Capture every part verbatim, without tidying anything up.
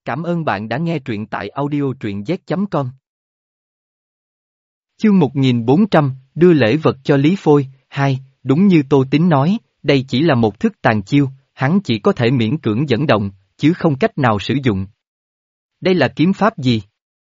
Cảm ơn bạn đã nghe truyện tại audio truyện z chấm com. Chương một nghìn bốn trăm, đưa lễ vật cho Lý Phôi. Hai, đúng như Tô Tín nói, đây chỉ là một thức tàn chiêu, hắn chỉ có thể miễn cưỡng dẫn động, chứ không cách nào sử dụng. Đây là kiếm pháp gì?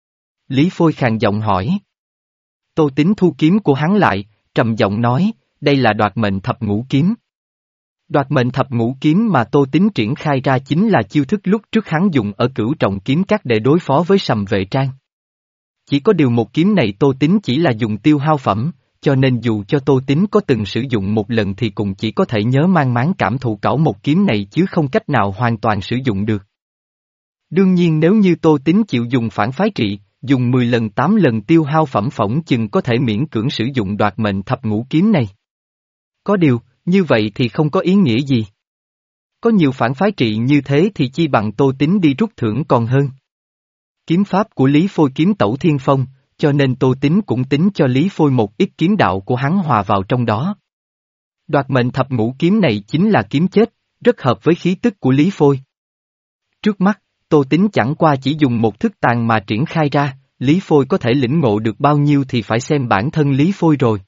Lý Phôi khàn giọng hỏi. Tô Tín thu kiếm của hắn lại, trầm giọng nói, đây là đoạt mệnh thập ngũ kiếm. Đoạt mệnh thập ngũ kiếm mà Tô Tín triển khai ra chính là chiêu thức lúc trước hắn dùng ở Cửu Trọng Kiếm Các để đối phó với Sầm Vệ Trang. Chỉ có điều một kiếm này Tô Tín chỉ là dùng tiêu hao phẩm, cho nên dù cho Tô Tín có từng sử dụng một lần thì cũng chỉ có thể nhớ mang máng cảm thụ cảo một kiếm này chứ không cách nào hoàn toàn sử dụng được. Đương nhiên nếu như Tô Tín chịu dùng phản phái trị, dùng mười lần tám lần tiêu hao phẩm phỏng chừng có thể miễn cưỡng sử dụng đoạt mệnh thập ngũ kiếm này. Có điều, như vậy thì không có ý nghĩa gì. Có nhiều phản phái trị như thế thì chi bằng Tô Tín đi rút thưởng còn hơn. Kiếm pháp của Lý Phôi kiếm tẩu thiên phong, cho nên Tô Tín cũng tính cho Lý Phôi một ít kiếm đạo của hắn hòa vào trong đó. Đoạt mệnh thập ngũ kiếm này chính là kiếm chết, rất hợp với khí tức của Lý Phôi. Trước mắt, Tô Tín chẳng qua chỉ dùng một thức tàn mà triển khai ra, Lý Phôi có thể lĩnh ngộ được bao nhiêu thì phải xem bản thân Lý Phôi rồi.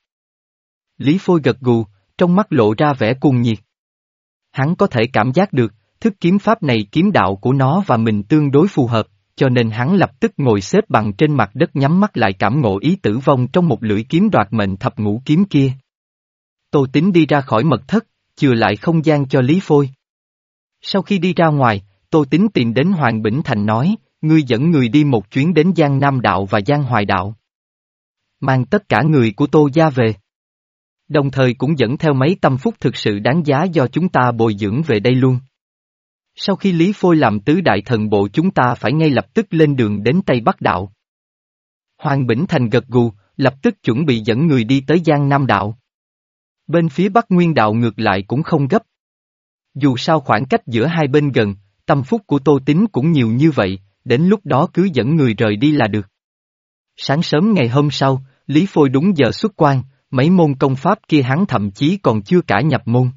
Lý Phôi gật gù, trong mắt lộ ra vẻ cuồng nhiệt. Hắn có thể cảm giác được, thức kiếm pháp này kiếm đạo của nó và mình tương đối phù hợp, cho nên hắn lập tức ngồi xếp bằng trên mặt đất nhắm mắt lại cảm ngộ ý tử vong trong một lưỡi kiếm đoạt mệnh thập ngũ kiếm kia. Tô Tín đi ra khỏi mật thất, chừa lại không gian cho Lý Phôi. Sau khi đi ra ngoài, Tô Tín tìm đến Hoàng Bỉnh Thành nói, ngươi dẫn người đi một chuyến đến Giang Nam Đạo và Giang Hoài Đạo. Mang tất cả người của Tô gia về. Đồng thời cũng dẫn theo mấy tâm phúc thực sự đáng giá do chúng ta bồi dưỡng về đây luôn. Sau khi Lý Phôi làm tứ đại thần bộ chúng ta phải ngay lập tức lên đường đến Tây Bắc Đạo. Hoàng Bỉnh Thành gật gù, lập tức chuẩn bị dẫn người đi tới Giang Nam Đạo. Bên phía Bắc Nguyên Đạo ngược lại cũng không gấp. Dù sao khoảng cách giữa hai bên gần, tâm phúc của Tô Tín cũng nhiều như vậy, đến lúc đó cứ dẫn người rời đi là được. Sáng sớm ngày hôm sau, Lý Phôi đúng giờ xuất quan, mấy môn công pháp kia hắn thậm chí còn chưa cả nhập môn.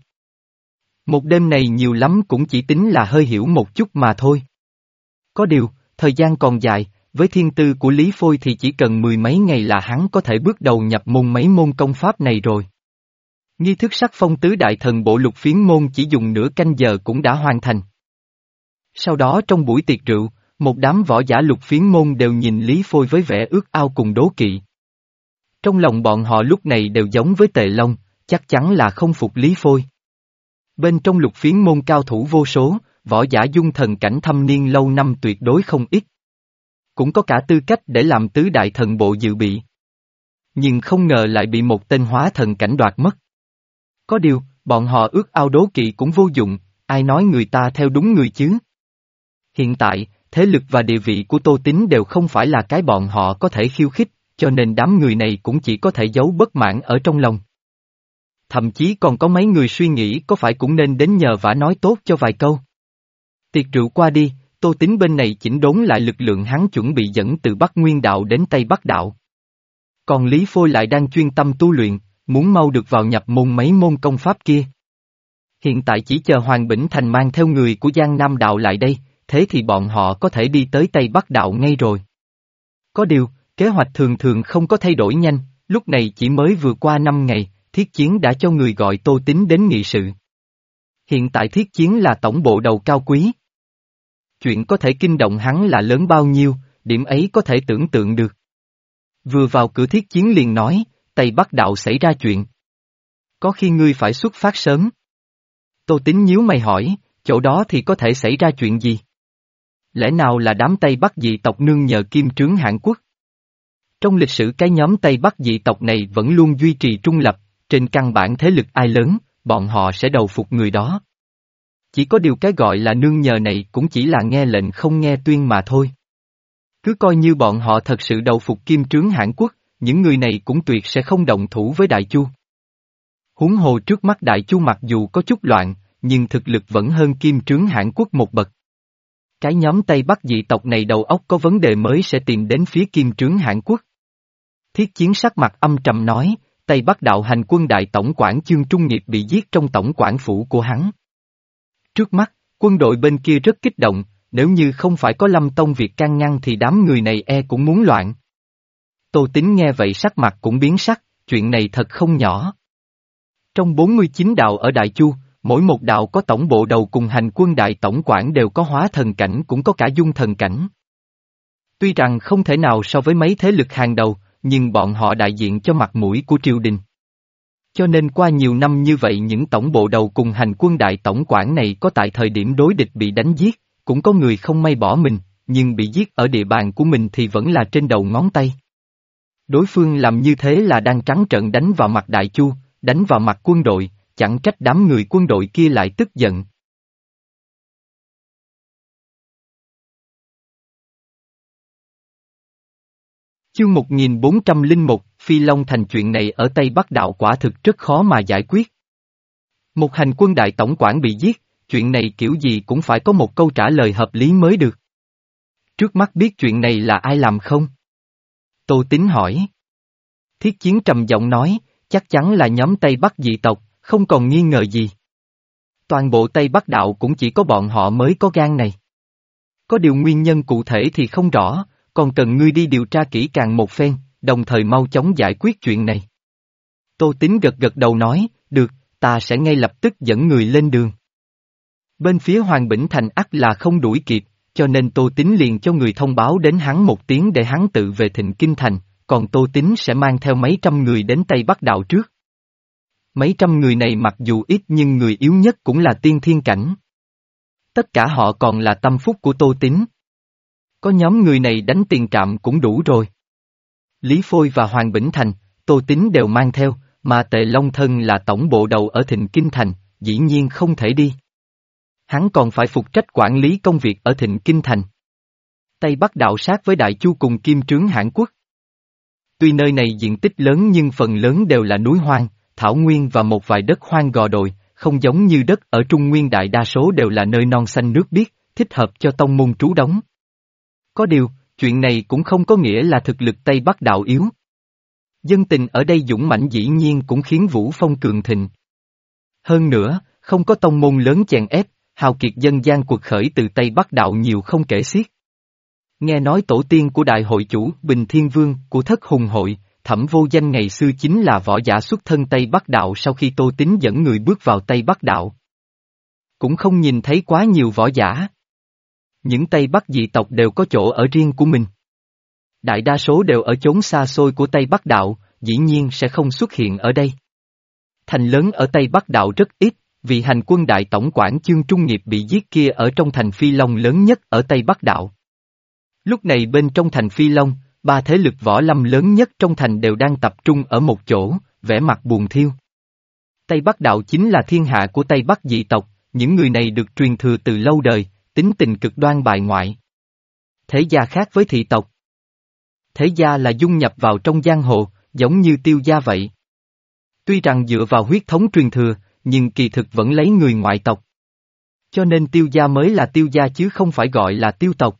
Một đêm này nhiều lắm cũng chỉ tính là hơi hiểu một chút mà thôi. Có điều, thời gian còn dài, với thiên tư của Lý Phôi thì chỉ cần mười mấy ngày là hắn có thể bước đầu nhập môn mấy môn công pháp này rồi. Nghi thức sắc phong tứ đại thần bộ lục phiến môn chỉ dùng nửa canh giờ cũng đã hoàn thành. Sau đó trong buổi tiệc rượu, một đám võ giả lục phiến môn đều nhìn Lý Phôi với vẻ ước ao cùng đố kỵ. Trong lòng bọn họ lúc này đều giống với Tề Long, chắc chắn là không phục Lý Phôi. Bên trong lục phiến môn cao thủ vô số, võ giả dung thần cảnh thâm niên lâu năm tuyệt đối không ít. Cũng có cả tư cách để làm tứ đại thần bộ dự bị. Nhưng không ngờ lại bị một tên hóa thần cảnh đoạt mất. Có điều, bọn họ ước ao đố kỵ cũng vô dụng, ai nói người ta theo đúng người chứ. Hiện tại, thế lực và địa vị của Tô Tín đều không phải là cái bọn họ có thể khiêu khích, cho nên đám người này cũng chỉ có thể giấu bất mãn ở trong lòng. Thậm chí còn có mấy người suy nghĩ có phải cũng nên đến nhờ vả nói tốt cho vài câu. Tiệc rượu qua đi, Tô Tín bên này chỉnh đốn lại lực lượng hắn chuẩn bị dẫn từ Bắc Nguyên Đạo đến Tây Bắc Đạo. Còn Lý Phôi lại đang chuyên tâm tu luyện, muốn mau được vào nhập môn mấy môn công pháp kia. Hiện tại chỉ chờ Hoàng Bỉnh Thành mang theo người của Giang Nam Đạo lại đây, thế thì bọn họ có thể đi tới Tây Bắc Đạo ngay rồi. Có điều, kế hoạch thường thường không có thay đổi nhanh, lúc này chỉ mới vừa qua năm ngày, Thiết Chiến đã cho người gọi Tô Tín đến nghị sự. Hiện tại Thiết Chiến là tổng bộ đầu cao quý. Chuyện có thể kinh động hắn là lớn bao nhiêu, điểm ấy có thể tưởng tượng được. Vừa vào cửa Thiết Chiến liền nói, Tây Bắc Đạo xảy ra chuyện. Có khi ngươi phải xuất phát sớm. Tô Tín nhíu mày hỏi, chỗ đó thì có thể xảy ra chuyện gì? Lẽ nào là đám Tây Bắc dị tộc nương nhờ kim trướng Hãn Quốc? Trong lịch sử cái nhóm Tây Bắc dị tộc này vẫn luôn duy trì trung lập, trên căn bản thế lực ai lớn, bọn họ sẽ đầu phục người đó. Chỉ có điều cái gọi là nương nhờ này cũng chỉ là nghe lệnh không nghe tuyên mà thôi. Cứ coi như bọn họ thật sự đầu phục kim trướng Hãn Quốc, những người này cũng tuyệt sẽ không động thủ với Đại Chu. Huống hồ trước mắt Đại Chu mặc dù có chút loạn, nhưng thực lực vẫn hơn kim trướng Hãn Quốc một bậc. Cái nhóm Tây Bắc dị tộc này đầu óc có vấn đề mới sẽ tìm đến phía kim trướng Hãn Quốc. Thiết Chiến sắc mặt âm trầm nói, Tây Bắc Đạo hành quân đại tổng quản Chương Trung Nghiệp bị giết trong tổng quản phủ của hắn. Trước mắt, quân đội bên kia rất kích động, nếu như không phải có Lâm Tông Việt can ngăn thì đám người này e cũng muốn loạn. Tô Tín nghe vậy sắc mặt cũng biến sắc, chuyện này thật không nhỏ. Trong bốn mươi chín đạo ở Đại Chu, mỗi một đạo có tổng bộ đầu cùng hành quân đại tổng quản đều có hóa thần cảnh cũng có cả dung thần cảnh. Tuy rằng không thể nào so với mấy thế lực hàng đầu, nhưng bọn họ đại diện cho mặt mũi của triều đình. Cho nên qua nhiều năm như vậy những tổng bộ đầu cùng hành quân đại tổng quản này có tại thời điểm đối địch bị đánh giết, cũng có người không may bỏ mình, nhưng bị giết ở địa bàn của mình thì vẫn là trên đầu ngón tay. Đối phương làm như thế là đang trắng trợn đánh vào mặt Đại Chu, đánh vào mặt quân đội, chẳng trách đám người quân đội kia lại tức giận. Chương một nghìn bốn trăm lẻ một, Phi Long Thành. Chuyện này ở Tây Bắc Đạo quả thực rất khó mà giải quyết. Một hành quân đại tổng quản bị giết, chuyện này kiểu gì cũng phải có một câu trả lời hợp lý mới được. Trước mắt biết chuyện này là ai làm không? Tô Tín hỏi. Thiết Chiến trầm giọng nói, chắc chắn là nhóm Tây Bắc dị tộc, không còn nghi ngờ gì. Toàn bộ Tây Bắc Đạo cũng chỉ có bọn họ mới có gan này. Có điều nguyên nhân cụ thể thì không rõ, còn cần ngươi đi điều tra kỹ càng một phen, đồng thời mau chóng giải quyết chuyện này. Tô Tín gật gật đầu nói, được, ta sẽ ngay lập tức dẫn người lên đường. Bên phía Hoàng Bỉnh Thành ắt là không đuổi kịp, cho nên Tô Tín liền cho người thông báo đến hắn một tiếng để hắn tự về Thịnh Kinh Thành, còn Tô Tín sẽ mang theo mấy trăm người đến Tây Bắc Đạo trước. Mấy trăm người này mặc dù ít nhưng người yếu nhất cũng là tiên thiên cảnh. Tất cả họ còn là tâm phúc của Tô Tín. Có nhóm người này đánh tiền trạm cũng đủ rồi. Lý Phôi và Hoàng Bỉnh Thành, Tô Tín đều mang theo, mà Tề Long Thân là tổng bộ đầu ở Thịnh Kinh Thành, dĩ nhiên không thể đi. Hắn còn phải phụ trách quản lý công việc ở Thịnh Kinh Thành. Tây Bắc Đạo sát với Đại Chu cùng Kim Trướng Hãn Quốc. Tuy nơi này diện tích lớn nhưng phần lớn đều là núi hoang, thảo nguyên và một vài đất hoang gò đồi, không giống như đất ở Trung Nguyên đại đa số đều là nơi non xanh nước biếc, thích hợp cho tông môn trú đóng. Có điều, chuyện này cũng không có nghĩa là thực lực Tây Bắc Đạo yếu. Dân tình ở đây dũng mãnh dĩ nhiên cũng khiến Vũ Phong cường thịnh. Hơn nữa, không có tông môn lớn chèn ép, hào kiệt dân gian cuộc khởi từ Tây Bắc Đạo nhiều không kể xiết. Nghe nói tổ tiên của đại hội chủ Bình Thiên Vương của Thất Hùng Hội, Thẩm Vô Danh ngày xưa chính là võ giả xuất thân Tây Bắc Đạo sau khi Tô Tín dẫn người bước vào Tây Bắc Đạo. Cũng không nhìn thấy quá nhiều võ giả. Những Tây Bắc dị tộc đều có chỗ ở riêng của mình. Đại đa số đều ở chốn xa xôi của Tây Bắc Đạo, dĩ nhiên sẽ không xuất hiện ở đây. Thành lớn ở Tây Bắc Đạo rất ít, vì hành quân đại tổng quản Chương Trung Nghiệp bị giết kia ở trong thành Phi Long lớn nhất ở Tây Bắc Đạo. Lúc này bên trong thành Phi Long, ba thế lực võ lâm lớn nhất trong thành đều đang tập trung ở một chỗ, vẻ mặt buồn thiêu. Tây Bắc Đạo chính là thiên hạ của Tây Bắc dị tộc, những người này được truyền thừa từ lâu đời, tính tình cực đoan bài ngoại. Thế gia khác với thị tộc. Thế gia là dung nhập vào trong giang hồ, giống như Tiêu gia vậy. Tuy rằng dựa vào huyết thống truyền thừa, nhưng kỳ thực vẫn lấy người ngoại tộc. Cho nên Tiêu gia mới là Tiêu gia chứ không phải gọi là Tiêu tộc.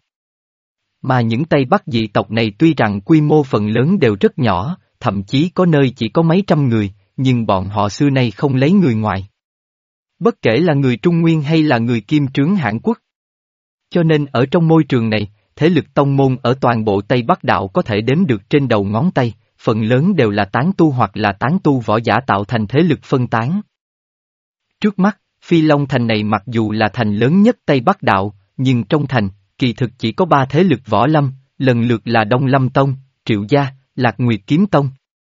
Mà những Tây Bắc dị tộc này tuy rằng quy mô phần lớn đều rất nhỏ, thậm chí có nơi chỉ có mấy trăm người, nhưng bọn họ xưa nay không lấy người ngoài. Bất kể là người Trung Nguyên hay là người Kim Trướng Hãn Quốc. Cho nên ở trong môi trường này, thế lực tông môn ở toàn bộ Tây Bắc Đạo có thể đếm được trên đầu ngón tay, phần lớn đều là tán tu hoặc là tán tu võ giả tạo thành thế lực phân tán. Trước mắt, Phi Long Thành này mặc dù là thành lớn nhất Tây Bắc Đạo, nhưng trong thành, kỳ thực chỉ có ba thế lực võ lâm, lần lượt là Đông Lâm Tông, Triệu Gia, Lạc Nguyệt Kiếm Tông.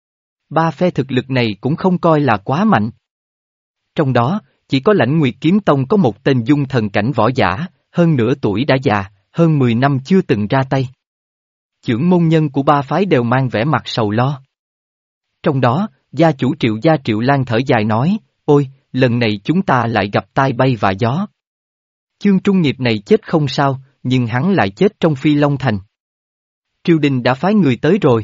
Ba phe thực lực này cũng không coi là quá mạnh. Trong đó, chỉ có Lãnh Nguyệt Kiếm Tông có một tên dung thần cảnh võ giả, hơn nửa tuổi đã già, hơn mười năm chưa từng ra tay. Chưởng môn nhân của ba phái đều mang vẻ mặt sầu lo. Trong đó, gia chủ Triệu Gia Triệu Lan thở dài nói, ôi, lần này chúng ta lại gặp tai bay và gió. Chương Trung Nghiệp này chết không sao, nhưng hắn lại chết trong Phi Long Thành. Triều đình đã phái người tới rồi.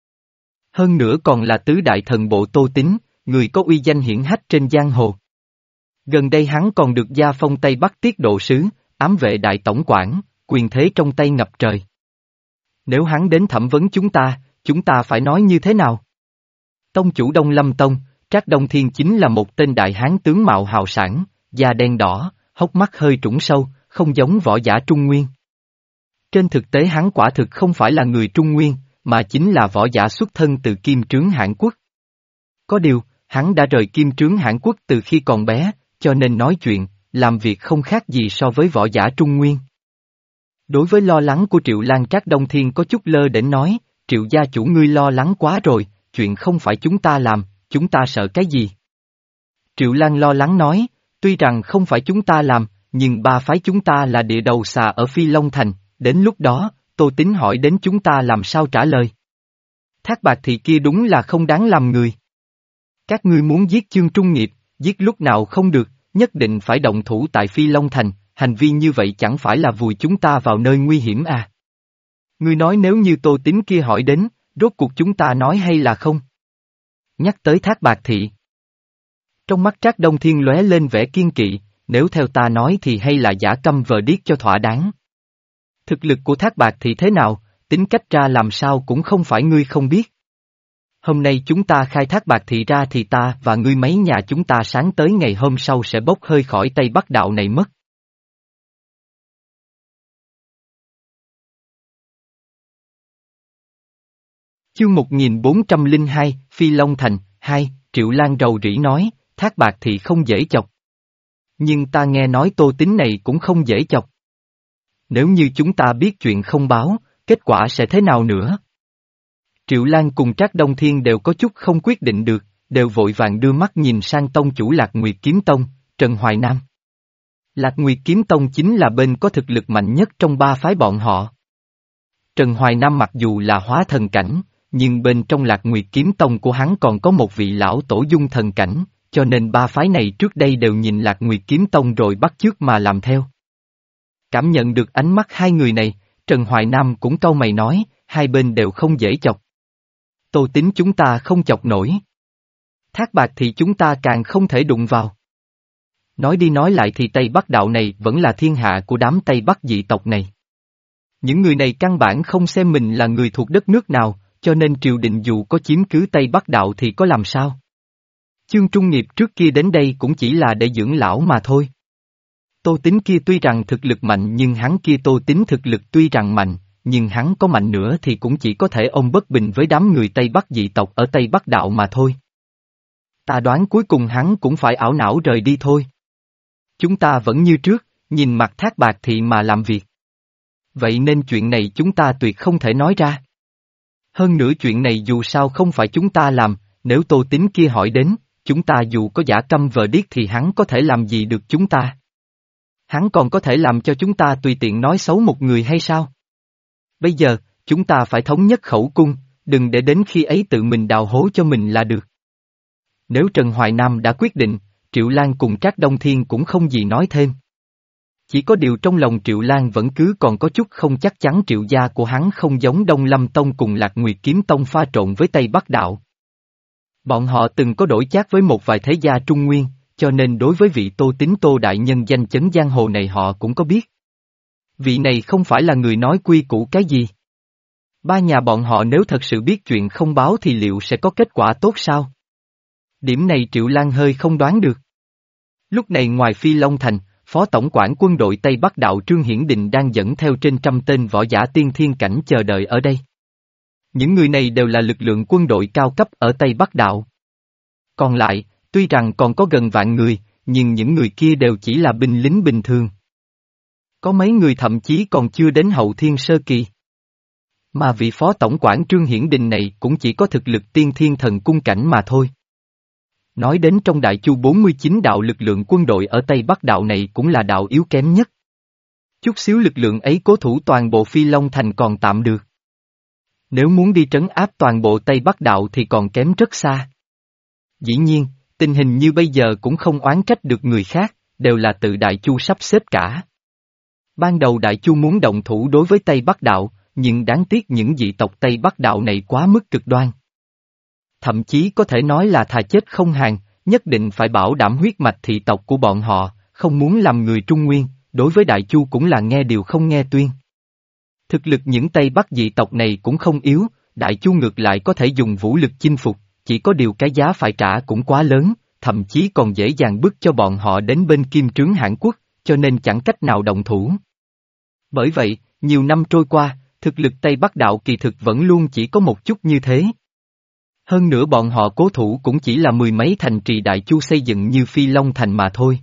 Hơn nữa còn là tứ đại thần bộ Tô Tín, người có uy danh hiển hách trên giang hồ. Gần đây hắn còn được gia phong Tây Bắc tiết độ sứ, ám vệ đại tổng quản, quyền thế trong tay ngập trời. Nếu hắn đến thẩm vấn chúng ta, chúng ta phải nói như thế nào? Tông chủ Đông Lâm Tông, Trác Đông Thiên chính là một tên đại hán tướng mạo hào sản, da đen đỏ, hốc mắt hơi trũng sâu, không giống võ giả Trung Nguyên. Trên thực tế hắn quả thực không phải là người Trung Nguyên, mà chính là võ giả xuất thân từ Kim Trướng Hãn Quốc. Có điều, hắn đã rời Kim Trướng Hãn Quốc từ khi còn bé, cho nên nói chuyện, làm việc không khác gì so với võ giả Trung Nguyên. Đối với lo lắng của Triệu Lan, Trác Đông Thiên có chút lơ đễnh nói, Triệu gia chủ ngươi lo lắng quá rồi, chuyện không phải chúng ta làm, chúng ta sợ cái gì? Triệu Lan lo lắng nói, tuy rằng không phải chúng ta làm, nhưng ba phái chúng ta là địa đầu xà ở Phi Long Thành, đến lúc đó, Tô Tín hỏi đến chúng ta làm sao trả lời. Thác Bạt Thị kia đúng là không đáng làm người. Các ngươi muốn giết Chương Trung Nghiệp, giết lúc nào không được, nhất định phải động thủ tại Phi Long Thành, hành vi như vậy chẳng phải là vùi chúng ta vào nơi nguy hiểm à? Ngươi nói nếu như Tô Tín kia hỏi đến, rốt cuộc chúng ta nói hay là không? Nhắc tới Thác Bạt Thị. Trong mắt Trác Đông Thiên lóe lên vẻ kiên kỵ, nếu theo ta nói thì hay là giả câm vờ điếc cho thỏa đáng. Thực lực của Thác Bạt Thị thế nào, tính cách ra làm sao cũng không phải ngươi không biết. Hôm nay chúng ta khai Thác Bạt Thị ra thì ta và ngươi mấy nhà chúng ta sáng tới ngày hôm sau sẽ bốc hơi khỏi Tây Bắc đạo này mất. Chương một nghìn bốn trăm lẻ hai, Phi Long Thành, hai, Triệu Lan rầu rĩ nói, Thác Bạt Thị không dễ chọc. Nhưng ta nghe nói Tô Tín này cũng không dễ chọc. Nếu như chúng ta biết chuyện không báo, kết quả sẽ thế nào nữa? Triệu Lan cùng Trác Đông Thiên đều có chút không quyết định được, đều vội vàng đưa mắt nhìn sang tông chủ Lạc Nguyệt Kiếm Tông, Trần Hoài Nam. Lạc Nguyệt Kiếm Tông chính là bên có thực lực mạnh nhất trong ba phái bọn họ. Trần Hoài Nam mặc dù là hóa thần cảnh, nhưng bên trong Lạc Nguyệt Kiếm Tông của hắn còn có một vị lão tổ dung thần cảnh, cho nên ba phái này trước đây đều nhìn Lạc Nguyệt Kiếm Tông rồi bắt chước mà làm theo. Cảm nhận được ánh mắt hai người này, Trần Hoài Nam cũng cau mày nói, hai bên đều không dễ chọc. Tô Tín chúng ta không chọc nổi. Thác Bạt thì chúng ta càng không thể đụng vào. Nói đi nói lại thì Tây Bắc đạo này vẫn là thiên hạ của đám Tây Bắc dị tộc này. Những người này căn bản không xem mình là người thuộc đất nước nào, cho nên triều đình dù có chiếm cứ Tây Bắc đạo thì có làm sao? Chương Trung Nghiệp trước kia đến đây cũng chỉ là để dưỡng lão mà thôi. Tô Tín kia tuy rằng thực lực mạnh nhưng hắn kia Tô Tín thực lực tuy rằng mạnh, nhưng hắn có mạnh nữa thì cũng chỉ có thể ôm bất bình với đám người Tây Bắc dị tộc ở Tây Bắc đạo mà thôi. Ta đoán cuối cùng hắn cũng phải ảo não rời đi thôi. Chúng ta vẫn như trước, nhìn mặt Thác Bạt Thị mà làm việc. Vậy nên chuyện này chúng ta tuyệt không thể nói ra. Hơn nữa chuyện này dù sao không phải chúng ta làm, nếu Tô Tín kia hỏi đến, chúng ta dù có giả câm vờ điếc thì hắn có thể làm gì được chúng ta? Hắn còn có thể làm cho chúng ta tùy tiện nói xấu một người hay sao? Bây giờ, chúng ta phải thống nhất khẩu cung, đừng để đến khi ấy tự mình đào hố cho mình là được. Nếu Trần Hoài Nam đã quyết định, Triệu Lan cùng Trác Đông Thiên cũng không gì nói thêm. Chỉ có điều trong lòng Triệu Lan vẫn cứ còn có chút không chắc chắn Triệu gia của hắn không giống Đông Lâm Tông cùng Lạc Nguyệt Kiếm Tông pha trộn với Tây Bắc Đạo. Bọn họ từng có đổi chác với một vài thế gia Trung Nguyên, cho nên đối với vị Tô Tín Tô đại nhân danh chấn giang hồ này họ cũng có biết. Vị này không phải là người nói quy củ cái gì. Ba nhà bọn họ nếu thật sự biết chuyện không báo thì liệu sẽ có kết quả tốt sao? Điểm này Triệu Lan hơi không đoán được. Lúc này ngoài Phi Long Thành, Phó Tổng quản quân đội Tây Bắc Đạo Trương Hiển Định đang dẫn theo trên trăm tên võ giả tiên thiên cảnh chờ đợi ở đây. Những người này đều là lực lượng quân đội cao cấp ở Tây Bắc Đạo. Còn lại, tuy rằng còn có gần vạn người, nhưng những người kia đều chỉ là binh lính bình thường. Có mấy người thậm chí còn chưa đến hậu thiên sơ kỳ. Mà vị Phó Tổng quản Trương Hiển Định này cũng chỉ có thực lực tiên thiên thần cung cảnh mà thôi. Nói đến trong Đại Chu bốn mươi chín đạo lực lượng quân đội ở Tây Bắc Đạo này cũng là đạo yếu kém nhất. Chút xíu lực lượng ấy cố thủ toàn bộ Phi Long Thành còn tạm được. Nếu muốn đi trấn áp toàn bộ Tây Bắc Đạo thì còn kém rất xa. Dĩ nhiên, tình hình như bây giờ cũng không oán trách được người khác, đều là tự Đại Chu sắp xếp cả. Ban đầu Đại Chu muốn động thủ đối với Tây Bắc Đạo, nhưng đáng tiếc những dị tộc Tây Bắc Đạo này quá mức cực đoan. Thậm chí có thể nói là thà chết không hàng, nhất định phải bảo đảm huyết mạch thị tộc của bọn họ, không muốn làm người Trung Nguyên, đối với Đại Chu cũng là nghe điều không nghe tuyên. Thực lực những Tây Bắc dị tộc này cũng không yếu, Đại Chu ngược lại có thể dùng vũ lực chinh phục, chỉ có điều cái giá phải trả cũng quá lớn, thậm chí còn dễ dàng bức cho bọn họ đến bên Kim Trướng Hãn Quốc, cho nên chẳng cách nào động thủ. Bởi vậy, nhiều năm trôi qua, thực lực Tây Bắc đạo kỳ thực vẫn luôn chỉ có một chút như thế. Hơn nữa bọn họ cố thủ cũng chỉ là mười mấy thành trì Đại Chu xây dựng như Phi Long Thành mà thôi.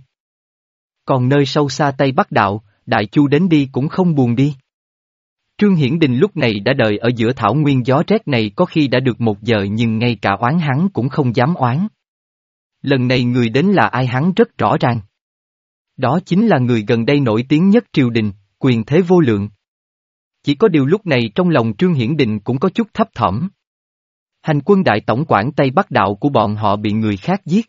Còn nơi sâu xa Tây Bắc đạo, Đại Chu đến đi cũng không buồn đi. Trương Hiển Đình lúc này đã đợi ở giữa thảo nguyên gió rét này có khi đã được một giờ nhưng ngay cả oán hắn cũng không dám oán. Lần này người đến là ai hắn rất rõ ràng. Đó chính là người gần đây nổi tiếng nhất triều đình, quyền thế vô lượng. Chỉ có điều lúc này trong lòng Trương Hiển Đình cũng có chút thấp thỏm. Hành quân đại tổng quản Tây Bắc đạo của bọn họ bị người khác giết.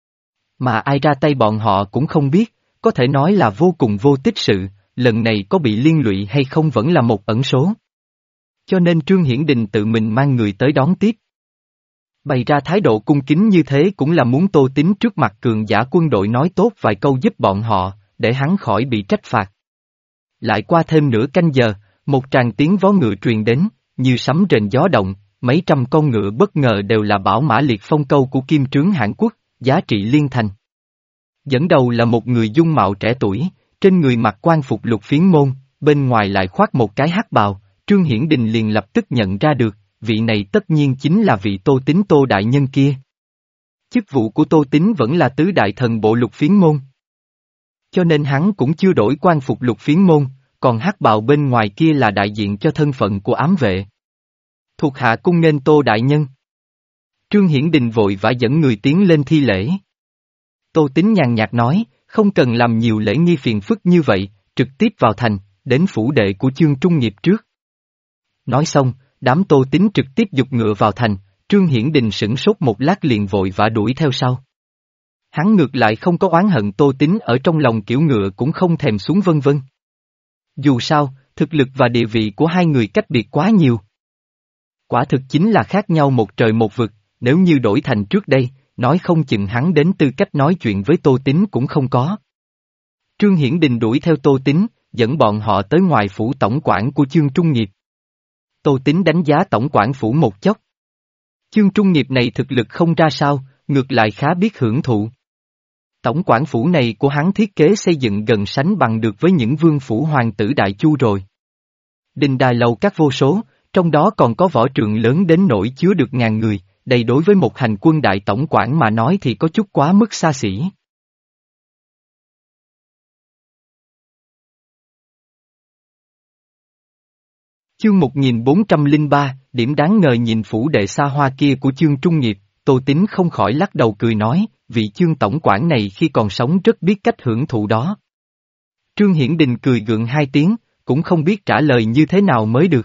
Mà ai ra tay bọn họ cũng không biết, có thể nói là vô cùng vô tích sự, lần này có bị liên lụy hay không vẫn là một ẩn số. Cho nên Trương Hiển Đình tự mình mang người tới đón tiếp. Bày ra thái độ cung kính như thế cũng là muốn Tô Tín trước mặt cường giả quân đội nói tốt vài câu giúp bọn họ, để hắn khỏi bị trách phạt. Lại qua thêm nửa canh giờ, một tràng tiếng vó ngựa truyền đến, như sấm rền gió động, mấy trăm con ngựa bất ngờ đều là bảo mã liệt phong câu của Kim Trướng Hãn Quốc, giá trị liên thành. Dẫn đầu là một người dung mạo trẻ tuổi, trên người mặc quan phục lục phiến môn, bên ngoài lại khoác một cái hắc bào, Trương Hiển Đình liền lập tức nhận ra được, vị này tất nhiên chính là vị Tô Tín Tô đại nhân kia. Chức vụ của Tô Tín vẫn là tứ đại thần bộ lục phiến môn. Cho nên hắn cũng chưa đổi quan phục lục phiến môn, còn hắc bào bên ngoài kia là đại diện cho thân phận của ám vệ. Thuộc hạ cung nghênh Tô đại nhân. Trương Hiển Đình vội vã dẫn người tiến lên thi lễ. Tô Tín nhàn nhạt nói, không cần làm nhiều lễ nghi phiền phức như vậy, trực tiếp vào thành, đến phủ đệ của Chương Trung Nghiệp trước. Nói xong, đám Tô Tín trực tiếp giục ngựa vào thành, Trương Hiển Đình sửng sốt một lát liền vội vã đuổi theo sau. Hắn ngược lại không có oán hận Tô Tín ở trong lòng kiểu ngựa cũng không thèm xuống vân vân. Dù sao, thực lực và địa vị của hai người cách biệt quá nhiều. Quả thực chính là khác nhau một trời một vực, nếu như đổi thành trước đây, nói không chừng hắn đến tư cách nói chuyện với Tô Tín cũng không có. Trương Hiển Đình đuổi theo Tô Tín, dẫn bọn họ tới ngoài phủ tổng quản của Chương Trung Nghiệp. Tô Tín đánh giá tổng quản phủ một chốc. Chương Trung Nghiệp này thực lực không ra sao, ngược lại khá biết hưởng thụ. Tổng quản phủ này của hắn thiết kế xây dựng gần sánh bằng được với những vương phủ hoàng tử Đại Chu rồi. Đình đài lầu các vô số, trong đó còn có võ trường lớn đến nỗi chứa được ngàn người, đây đối với một hành quân đại tổng quản mà nói thì có chút quá mức xa xỉ. Chương một nghìn bốn trăm lẻ ba, điểm đáng ngờ nhìn phủ đệ xa hoa kia của Chương Trung Nghiệp, Tô Tín không khỏi lắc đầu cười nói, vị Chương tổng quản này khi còn sống rất biết cách hưởng thụ đó. Trương Hiển Đình cười gượng hai tiếng, cũng không biết trả lời như thế nào mới được.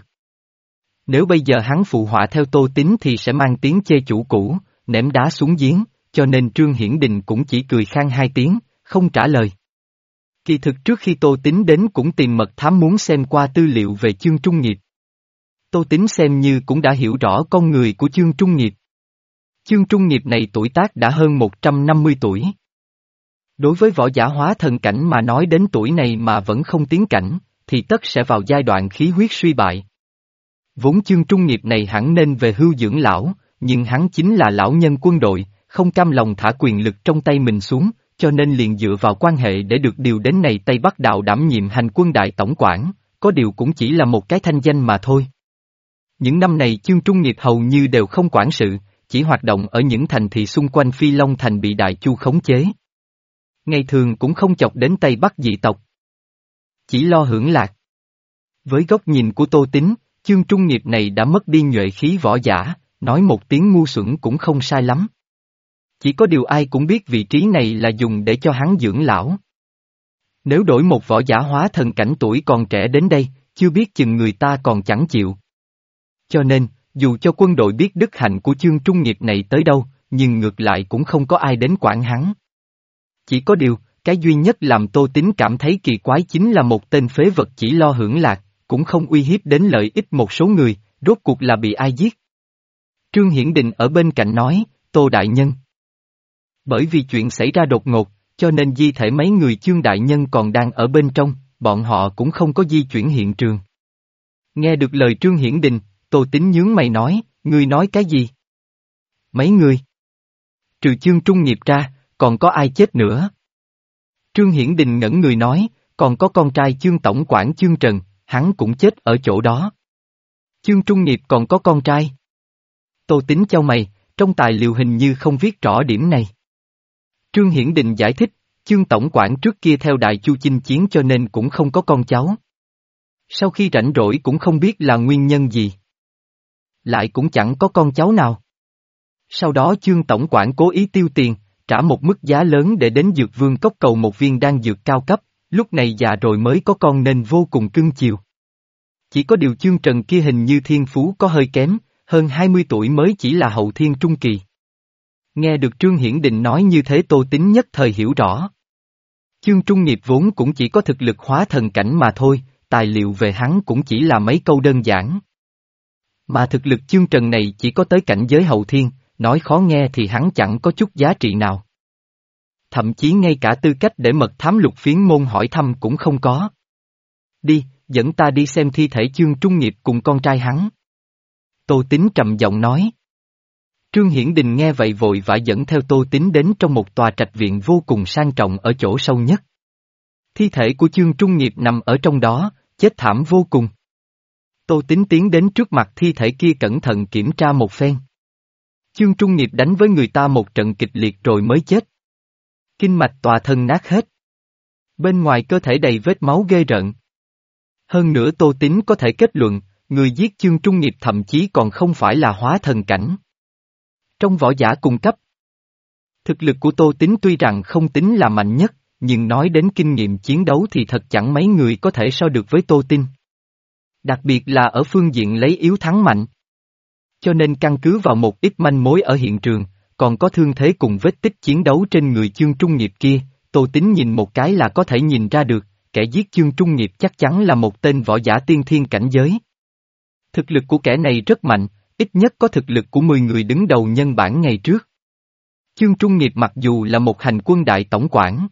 Nếu bây giờ hắn phụ họa theo Tô Tín thì sẽ mang tiếng chê chủ cũ, ném đá xuống giếng, cho nên Trương Hiển Đình cũng chỉ cười khan hai tiếng, không trả lời. Kỳ thực trước khi Tô Tín đến cũng tìm mật thám muốn xem qua tư liệu về Chương Trung Nghiệp. Tô Tín xem như cũng đã hiểu rõ con người của Chương Trung Nghiệp. Chương Trung Nghiệp này tuổi tác đã hơn một trăm năm mươi tuổi. Đối với võ giả hóa thần cảnh mà nói đến tuổi này mà vẫn không tiến cảnh, thì tất sẽ vào giai đoạn khí huyết suy bại. Vốn Chương Trung Nghiệp này hẳn nên về hưu dưỡng lão, nhưng hắn chính là lão nhân quân đội, không cam lòng thả quyền lực trong tay mình xuống, cho nên liền dựa vào quan hệ để được điều đến này Tây Bắc đạo đảm nhiệm hành quân đại tổng quản, có điều cũng chỉ là một cái thanh danh mà thôi. Những năm này Chương Trung Nghiệp hầu như đều không quản sự, chỉ hoạt động ở những thành thị xung quanh Phi Long Thành bị Đại Chu khống chế. Ngày thường cũng không chọc đến Tây Bắc dị tộc. Chỉ lo hưởng lạc. Với góc nhìn của Tô Tín, Chương Trung Nghiệp này đã mất đi nhuệ khí võ giả, nói một tiếng ngu xuẩn cũng không sai lắm. Chỉ có điều ai cũng biết vị trí này là dùng để cho hắn dưỡng lão. Nếu đổi một võ giả hóa thần cảnh tuổi còn trẻ đến đây, chưa biết chừng người ta còn chẳng chịu. Cho nên, dù cho quân đội biết đức hạnh của Chương Trung Nghiệp này tới đâu, nhưng ngược lại cũng không có ai đến quản hắn. Chỉ có điều, cái duy nhất làm Tô Tín cảm thấy kỳ quái chính là một tên phế vật chỉ lo hưởng lạc, cũng không uy hiếp đến lợi ích một số người, rốt cuộc là bị ai giết. Trương Hiển Đình ở bên cạnh nói, Tô Đại Nhân. Bởi vì chuyện xảy ra đột ngột, cho nên di thể mấy người Chương Đại Nhân còn đang ở bên trong, bọn họ cũng không có di chuyển hiện trường. Nghe được lời Trương Hiển Đình, Tô Tín nhướng mày nói, ngươi nói cái gì? Mấy người? Trừ Chương Trung Nghiệp ra, còn có ai chết nữa? Trương Hiển Đình ngẩn người nói, còn có con trai Chương tổng quản Chương Trần, hắn cũng chết ở chỗ đó. Chương Trung Nghiệp còn có con trai. Tô Tín chau mày, trong tài liệu hình như không viết rõ điểm này. Trương Hiển Đình giải thích, Chương tổng quản trước kia theo Đại Chu chinh chiến cho nên cũng không có con cháu. Sau khi rảnh rỗi cũng không biết là nguyên nhân gì. Lại cũng chẳng có con cháu nào. Sau đó Chương tổng quản cố ý tiêu tiền, trả một mức giá lớn để đến Dược Vương Cốc cầu một viên đan dược cao cấp, lúc này già rồi mới có con nên vô cùng cưng chiều. Chỉ có điều Chương Trần kia hình như thiên phú có hơi kém, hơn hai mươi tuổi mới chỉ là hậu thiên trung kỳ. Nghe được Trương Hiển Đình nói như thế Tô Tín nhất thời hiểu rõ. Chương Trung Nghiệp vốn cũng chỉ có thực lực hóa thần cảnh mà thôi, tài liệu về hắn cũng chỉ là mấy câu đơn giản. Mà thực lực Chương Trần này chỉ có tới cảnh giới hậu thiên, nói khó nghe thì hắn chẳng có chút giá trị nào. Thậm chí ngay cả tư cách để mật thám Lục Phiến môn hỏi thăm cũng không có. Đi, dẫn ta đi xem thi thể Chương Trung Nghiệp cùng con trai hắn. Tô Tín trầm giọng nói. Trương Hiển Đình nghe vậy vội vã dẫn theo Tô Tín đến trong một tòa trạch viện vô cùng sang trọng ở chỗ sâu nhất. Thi thể của Chương Trung Nghiệp nằm ở trong đó, chết thảm vô cùng. Tô Tín tiến đến trước mặt thi thể kia cẩn thận kiểm tra một phen. Chương Trung Nghiệp đánh với người ta một trận kịch liệt rồi mới chết. Kinh mạch tòa thân nát hết. Bên ngoài cơ thể đầy vết máu ghê rợn. Hơn nữa Tô Tín có thể kết luận, người giết Chương Trung Nghiệp thậm chí còn không phải là hóa thần cảnh. Trong võ giả cung cấp, thực lực của Tô Tín tuy rằng không tính là mạnh nhất, nhưng nói đến kinh nghiệm chiến đấu thì thật chẳng mấy người có thể so được với Tô Tín. Đặc biệt là ở phương diện lấy yếu thắng mạnh. Cho nên căn cứ vào một ít manh mối ở hiện trường, còn có thương thế cùng vết tích chiến đấu trên người Chương Trung Nghiệp kia, Tô Tín nhìn một cái là có thể nhìn ra được, kẻ giết Chương Trung Nghiệp chắc chắn là một tên võ giả tiên thiên cảnh giới. Thực lực của kẻ này rất mạnh, ít nhất có thực lực của mười người đứng đầu nhân bản ngày trước. Chương Trung Nghiệp mặc dù là một hành quân đại tổng quản,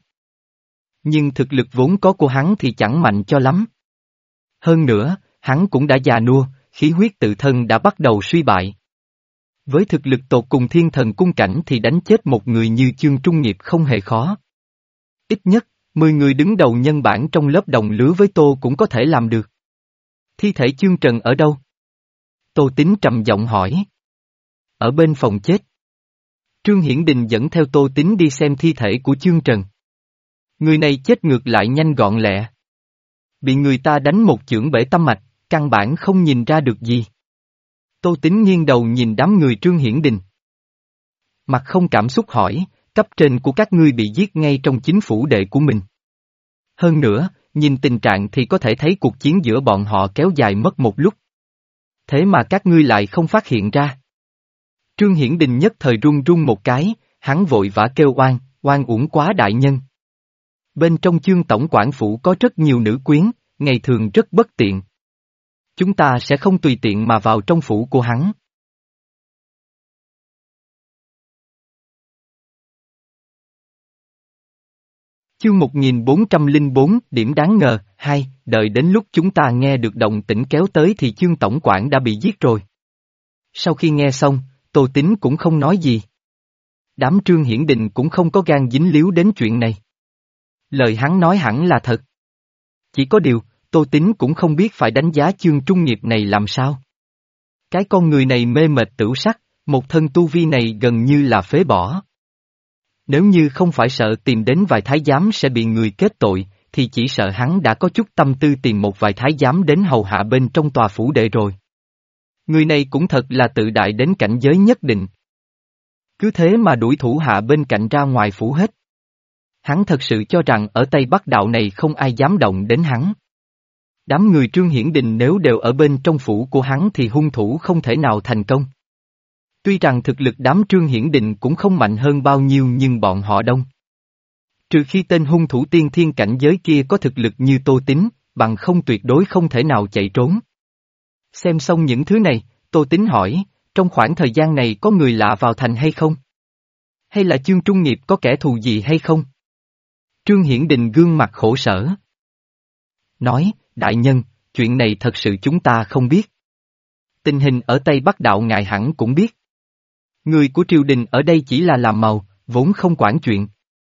nhưng thực lực vốn có của hắn thì chẳng mạnh cho lắm. Hơn nữa, hắn cũng đã già nua, khí huyết tự thân đã bắt đầu suy bại. Với thực lực tột cùng thiên thần cung cảnh thì đánh chết một người như Chương Trung Nghiệp không hề khó. Ít nhất, mười người đứng đầu nhân bản trong lớp đồng lứa với Tô cũng có thể làm được. Thi thể Chương Trần ở đâu? Tô Tín trầm giọng hỏi. Ở bên phòng chết. Trương Hiển Đình dẫn theo Tô Tín đi xem thi thể của Chương Trần. Người này chết ngược lại nhanh gọn lẹ. Bị người ta đánh một chưởng bể tâm mạch, căn bản không nhìn ra được gì. Tô Tín nghiêng đầu nhìn đám người Trương Hiển Đình. Mặt không cảm xúc hỏi, cấp trên của các ngươi bị giết ngay trong chính phủ đệ của mình. Hơn nữa, nhìn tình trạng thì có thể thấy cuộc chiến giữa bọn họ kéo dài mất một lúc. Thế mà các ngươi lại không phát hiện ra. Trương Hiển Đình nhất thời run run một cái, hắn vội vã kêu oan, oan uổng quá đại nhân. Bên trong Chương tổng quản phủ có rất nhiều nữ quyến, ngày thường rất bất tiện. Chúng ta sẽ không tùy tiện mà vào trong phủ của hắn. Chương một nghìn bốn trăm lẻ bốn, điểm đáng ngờ, hai, đợi đến lúc chúng ta nghe được động tĩnh kéo tới thì Chương tổng quản đã bị giết rồi. Sau khi nghe xong, Tô Tín cũng không nói gì. Đám Trương Hiển Đình cũng không có gan dính líu đến chuyện này. Lời hắn nói hẳn là thật. Chỉ có điều, Tô Tín cũng không biết phải đánh giá Chương Trung Nghiệp này làm sao. Cái con người này mê mệt tửu sắc, một thân tu vi này gần như là phế bỏ. Nếu như không phải sợ tìm đến vài thái giám sẽ bị người kết tội, thì chỉ sợ hắn đã có chút tâm tư tìm một vài thái giám đến hầu hạ bên trong tòa phủ đệ rồi. Người này cũng thật là tự đại đến cảnh giới nhất định. Cứ thế mà đuổi thủ hạ bên cạnh ra ngoài phủ hết. Hắn thật sự cho rằng ở Tây Bắc đạo này không ai dám động đến hắn. Đám người Trương Hiển Đình nếu đều ở bên trong phủ của hắn thì hung thủ không thể nào thành công. Tuy rằng thực lực đám Trương Hiển Đình cũng không mạnh hơn bao nhiêu nhưng bọn họ đông. Trừ khi tên hung thủ tiên thiên cảnh giới kia có thực lực như Tô Tín, bằng không tuyệt đối không thể nào chạy trốn. Xem xong những thứ này, Tô Tín hỏi, trong khoảng thời gian này có người lạ vào thành hay không? Hay là Chương Trung Nghiệp có kẻ thù gì hay không? Trương Hiển Đình gương mặt khổ sở. Nói, đại nhân, chuyện này thật sự chúng ta không biết. Tình hình ở Tây Bắc đạo ngài hẳn cũng biết. Người của triều đình ở đây chỉ là làm màu, vốn không quản chuyện.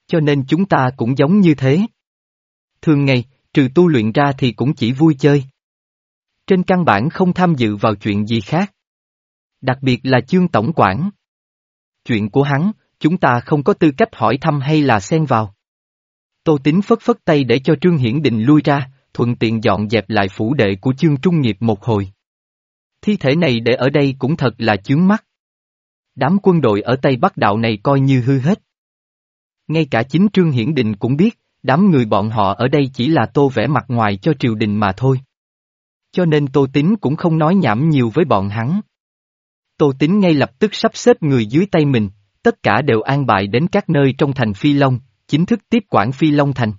Cho nên chúng ta cũng giống như thế. Thường ngày, trừ tu luyện ra thì cũng chỉ vui chơi. Trên căn bản không tham dự vào chuyện gì khác. Đặc biệt là Chương tổng quản. Chuyện của hắn, chúng ta không có tư cách hỏi thăm hay là xen vào. Tô Tín phất phất tay để cho Trương Hiển Định lui ra, thuận tiện dọn dẹp lại phủ đệ của Chương Trung Nghiệp một hồi. Thi thể này để ở đây cũng thật là chướng mắt. Đám quân đội ở Tây Bắc Đạo này coi như hư hết. Ngay cả chính Trương Hiển Định cũng biết, đám người bọn họ ở đây chỉ là tô vẽ mặt ngoài cho triều đình mà thôi. Cho nên Tô Tín cũng không nói nhảm nhiều với bọn hắn. Tô Tín ngay lập tức sắp xếp người dưới tay mình, tất cả đều an bài đến các nơi trong thành Phi Long, chính thức tiếp quản Phi Long thành.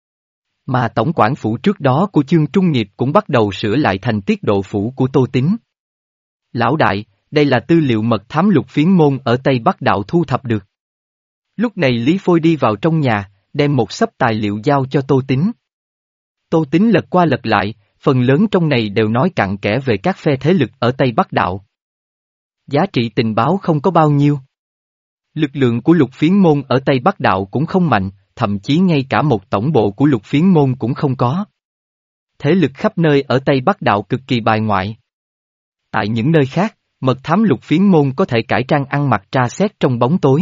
Mà tổng quản phủ trước đó của Chương Trung Nghiệp cũng bắt đầu sửa lại thành tiết độ phủ của Tô Tín. Lão đại, đây là tư liệu mật thám Lục Phiến Môn ở Tây Bắc Đạo thu thập được. Lúc này Lý Phôi đi vào trong nhà, đem một xấp tài liệu giao cho Tô Tín. Tô Tín lật qua lật lại, phần lớn trong này đều nói cặn kẽ về các phe thế lực ở Tây Bắc Đạo. Giá trị tình báo không có bao nhiêu. Lực lượng của Lục Phiến Môn ở Tây Bắc Đạo cũng không mạnh, thậm chí ngay cả một tổng bộ của Lục Phiến Môn cũng không có. Thế lực khắp nơi ở Tây Bắc Đạo cực kỳ bài ngoại. Tại những nơi khác, mật thám Lục Phiến Môn có thể cải trang ăn mặc tra xét trong bóng tối.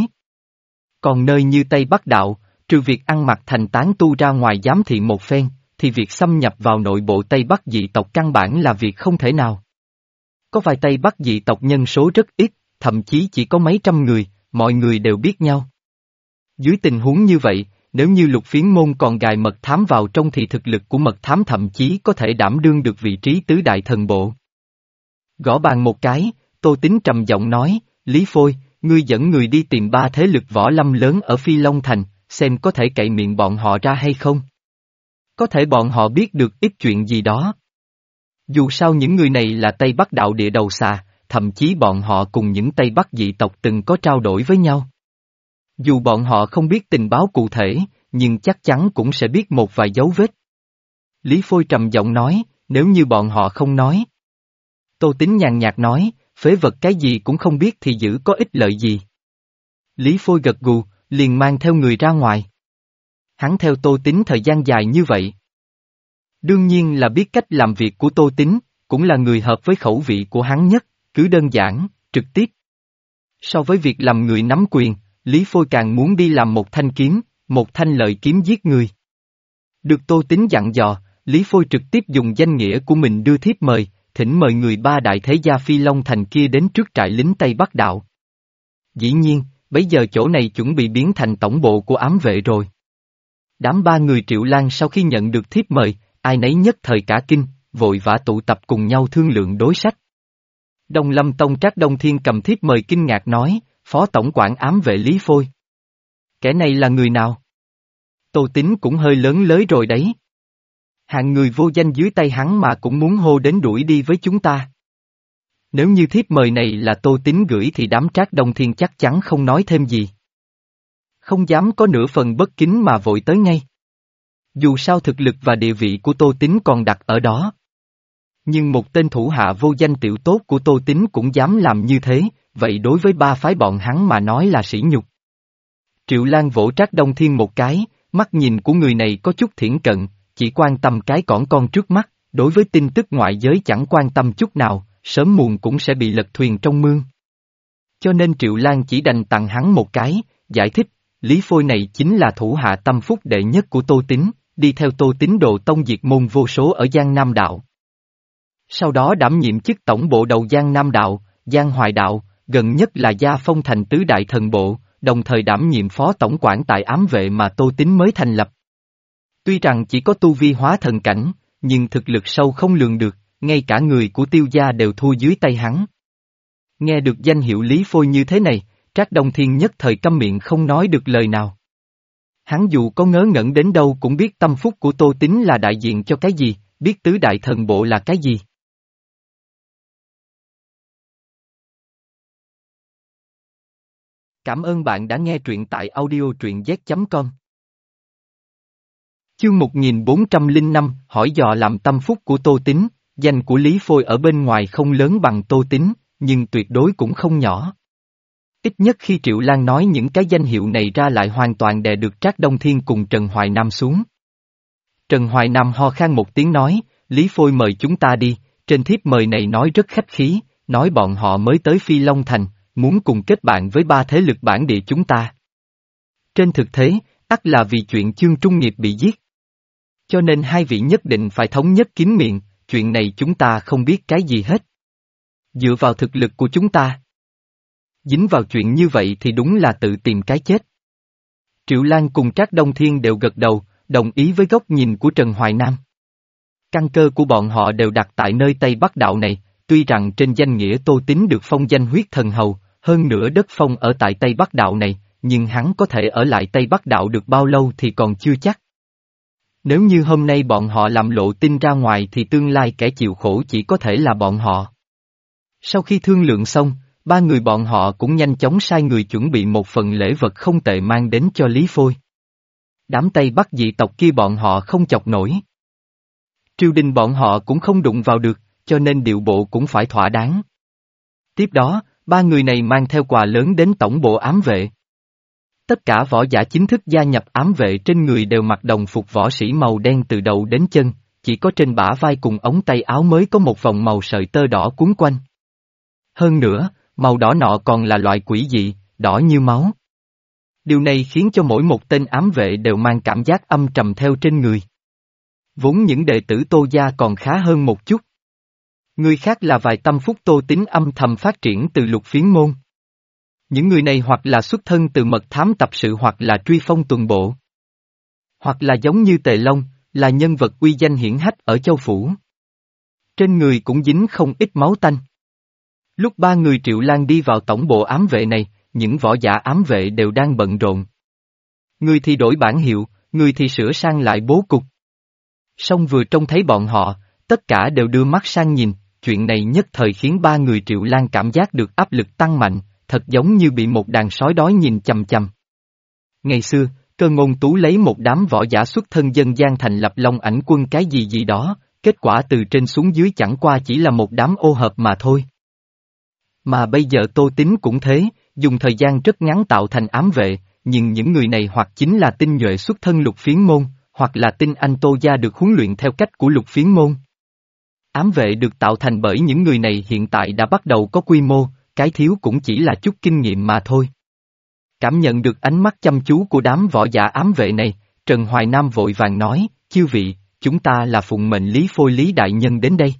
Còn nơi như Tây Bắc Đạo, trừ việc ăn mặc thành tán tu ra ngoài giám thị một phen, thì việc xâm nhập vào nội bộ Tây Bắc dị tộc căn bản là việc không thể nào. Có vài Tây Bắc dị tộc nhân số rất ít, thậm chí chỉ có mấy trăm người, mọi người đều biết nhau. Dưới tình huống như vậy, nếu như Lục Phiến Môn còn gài mật thám vào trong thì thực lực của mật thám thậm chí có thể đảm đương được vị trí tứ đại thần bộ. Gõ bàn một cái, Tô Tín trầm giọng nói, Lý Phôi, ngươi dẫn người đi tìm ba thế lực võ lâm lớn ở Phi Long Thành, xem có thể cậy miệng bọn họ ra hay không. Có thể bọn họ biết được ít chuyện gì đó. Dù sao những người này là Tây Bắc Đạo địa đầu xà, thậm chí bọn họ cùng những Tây Bắc dị tộc từng có trao đổi với nhau. Dù bọn họ không biết tình báo cụ thể, nhưng chắc chắn cũng sẽ biết một vài dấu vết. Lý Phôi trầm giọng nói, nếu như bọn họ không nói. Tô Tín nhàn nhạt nói, phế vật cái gì cũng không biết thì giữ có ích lợi gì. Lý Phôi gật gù, liền mang theo người ra ngoài. Hắn theo Tô Tín thời gian dài như vậy. Đương nhiên là biết cách làm việc của Tô Tín, cũng là người hợp với khẩu vị của hắn nhất, cứ đơn giản, trực tiếp. So với việc làm người nắm quyền, Lý Phôi càng muốn đi làm một thanh kiếm, một thanh lợi kiếm giết người. Được Tô Tín dặn dò, Lý Phôi trực tiếp dùng danh nghĩa của mình đưa thiếp mời, thỉnh mời người ba đại thế gia Phi Long Thành kia đến trước trại lính Tây Bắc Đạo. Dĩ nhiên, bây giờ chỗ này chuẩn bị biến thành tổng bộ của ám vệ rồi. Đám ba người Triệu Lan sau khi nhận được thiếp mời, ai nấy nhất thời cả kinh, vội vã tụ tập cùng nhau thương lượng đối sách. Đông Lâm Tông Trác Đông Thiên cầm thiếp mời kinh ngạc nói, Phó Tổng quản ám vệ Lý Phôi. Kẻ này là người nào? Tô Tín cũng hơi lớn lới rồi đấy. Hạng người vô danh dưới tay hắn mà cũng muốn hô đến đuổi đi với chúng ta. Nếu như thiếp mời này là Tô Tín gửi thì đám Trác Đông Thiên chắc chắn không nói thêm gì. Không dám có nửa phần bất kính mà vội tới ngay. Dù sao thực lực và địa vị của Tô Tín còn đặt ở đó. Nhưng một tên thủ hạ vô danh tiểu tốt của Tô Tín cũng dám làm như thế, vậy đối với ba phái bọn hắn mà nói là sỉ nhục. Triệu Lan vỗ Trác Đông Thiên một cái, mắt nhìn của người này có chút thiển cận, chỉ quan tâm cái cỏn con trước mắt, đối với tin tức ngoại giới chẳng quan tâm chút nào, sớm muộn cũng sẽ bị lật thuyền trong mương. Cho nên Triệu Lan chỉ đành tặng hắn một cái, giải thích, Lý Phôi này chính là thủ hạ tâm phúc đệ nhất của Tô Tín, đi theo Tô Tín độ tông diệt môn vô số ở Giang Nam Đạo. Sau đó đảm nhiệm chức tổng bộ đầu Giang Nam Đạo, Giang Hoài Đạo, gần nhất là Gia Phong thành tứ đại thần bộ, đồng thời đảm nhiệm phó tổng quản tại ám vệ mà Tô Tín mới thành lập. Tuy rằng chỉ có tu vi hóa thần cảnh, nhưng thực lực sâu không lường được, ngay cả người của Tiêu gia đều thua dưới tay hắn. Nghe được danh hiệu Lý Phôi như thế này, Trác Đông Thiên nhất thời câm miệng không nói được lời nào. Hắn dù có ngớ ngẩn đến đâu cũng biết tâm phúc của Tô Tín là đại diện cho cái gì, biết tứ đại thần bộ là cái gì. Cảm ơn bạn đã nghe truyện tại audio truyện z chấm com. Chương một nghìn bốn trăm lẻ năm, hỏi dò làm tâm phúc của Tô Tín, danh của Lý Phôi ở bên ngoài không lớn bằng Tô Tín, nhưng tuyệt đối cũng không nhỏ. Ít nhất khi Triệu Lan nói những cái danh hiệu này ra lại hoàn toàn đè được Trác Đông Thiên cùng Trần Hoài Nam xuống. Trần Hoài Nam ho khan một tiếng nói, Lý Phôi mời chúng ta đi, trên thiếp mời này nói rất khách khí, nói bọn họ mới tới Phi Long Thành, muốn cùng kết bạn với ba thế lực bản địa chúng ta. Trên thực tế, ắt là vì chuyện Chương Trung Nghiệp bị giết. Cho nên hai vị nhất định phải thống nhất kín miệng, chuyện này chúng ta không biết cái gì hết. Dựa vào thực lực của chúng ta. Dính vào chuyện như vậy thì đúng là tự tìm cái chết. Triệu Lan cùng Trác Đông Thiên đều gật đầu, đồng ý với góc nhìn của Trần Hoài Nam. Căn cơ của bọn họ đều đặt tại nơi Tây Bắc Đạo này, tuy rằng trên danh nghĩa Tô Tín được phong danh huyết thần hầu, hơn nữa đất phong ở tại Tây Bắc Đạo này, nhưng hắn có thể ở lại Tây Bắc Đạo được bao lâu thì còn chưa chắc. Nếu như hôm nay bọn họ làm lộ tin ra ngoài thì tương lai kẻ chịu khổ chỉ có thể là bọn họ. Sau khi thương lượng xong, ba người bọn họ cũng nhanh chóng sai người chuẩn bị một phần lễ vật không tệ mang đến cho Lý Phôi. Đám Tây Bắc dị tộc kia bọn họ không chọc nổi. Triều đình bọn họ cũng không đụng vào được, cho nên điệu bộ cũng phải thỏa đáng. Tiếp đó, ba người này mang theo quà lớn đến tổng bộ ám vệ. Tất cả võ giả chính thức gia nhập ám vệ trên người đều mặc đồng phục võ sĩ màu đen từ đầu đến chân, chỉ có trên bả vai cùng ống tay áo mới có một vòng màu sợi tơ đỏ cuốn quanh. Hơn nữa, màu đỏ nọ còn là loại quỷ dị, đỏ như máu. Điều này khiến cho mỗi một tên ám vệ đều mang cảm giác âm trầm theo trên người. Vốn những đệ tử Tô gia còn khá hơn một chút. Người khác là vài tâm phúc Tô Tín âm thầm phát triển từ Lục Phiến môn. Những người này hoặc là xuất thân từ mật thám tập sự hoặc là truy phong tuần bộ. Hoặc là giống như Tề Long, là nhân vật uy danh hiển hách ở châu phủ. Trên người cũng dính không ít máu tanh. Lúc ba người Triệu Lan đi vào tổng bộ ám vệ này, những võ giả ám vệ đều đang bận rộn. Người thì đổi bản hiệu, người thì sửa sang lại bố cục. Song vừa trông thấy bọn họ, tất cả đều đưa mắt sang nhìn, chuyện này nhất thời khiến ba người Triệu Lan cảm giác được áp lực tăng mạnh, thật giống như bị một đàn sói đói nhìn chằm chằm. Ngày xưa, Cơ Ngôn Tú lấy một đám võ giả xuất thân dân gian thành lập Long Ảnh quân cái gì gì đó, kết quả từ trên xuống dưới chẳng qua chỉ là một đám ô hợp mà thôi. Mà bây giờ Tô Tín cũng thế, dùng thời gian rất ngắn tạo thành ám vệ, nhưng những người này hoặc chính là tinh nhuệ xuất thân Lục Phiến môn, hoặc là tinh anh Tô gia được huấn luyện theo cách của Lục Phiến môn. Ám vệ được tạo thành bởi những người này hiện tại đã bắt đầu có quy mô, cái thiếu cũng chỉ là chút kinh nghiệm mà thôi. Cảm nhận được ánh mắt chăm chú của đám võ giả ám vệ này, Trần Hoài Nam vội vàng nói, chư vị, chúng ta là phụng mệnh Lý Phôi Lý đại nhân đến đây.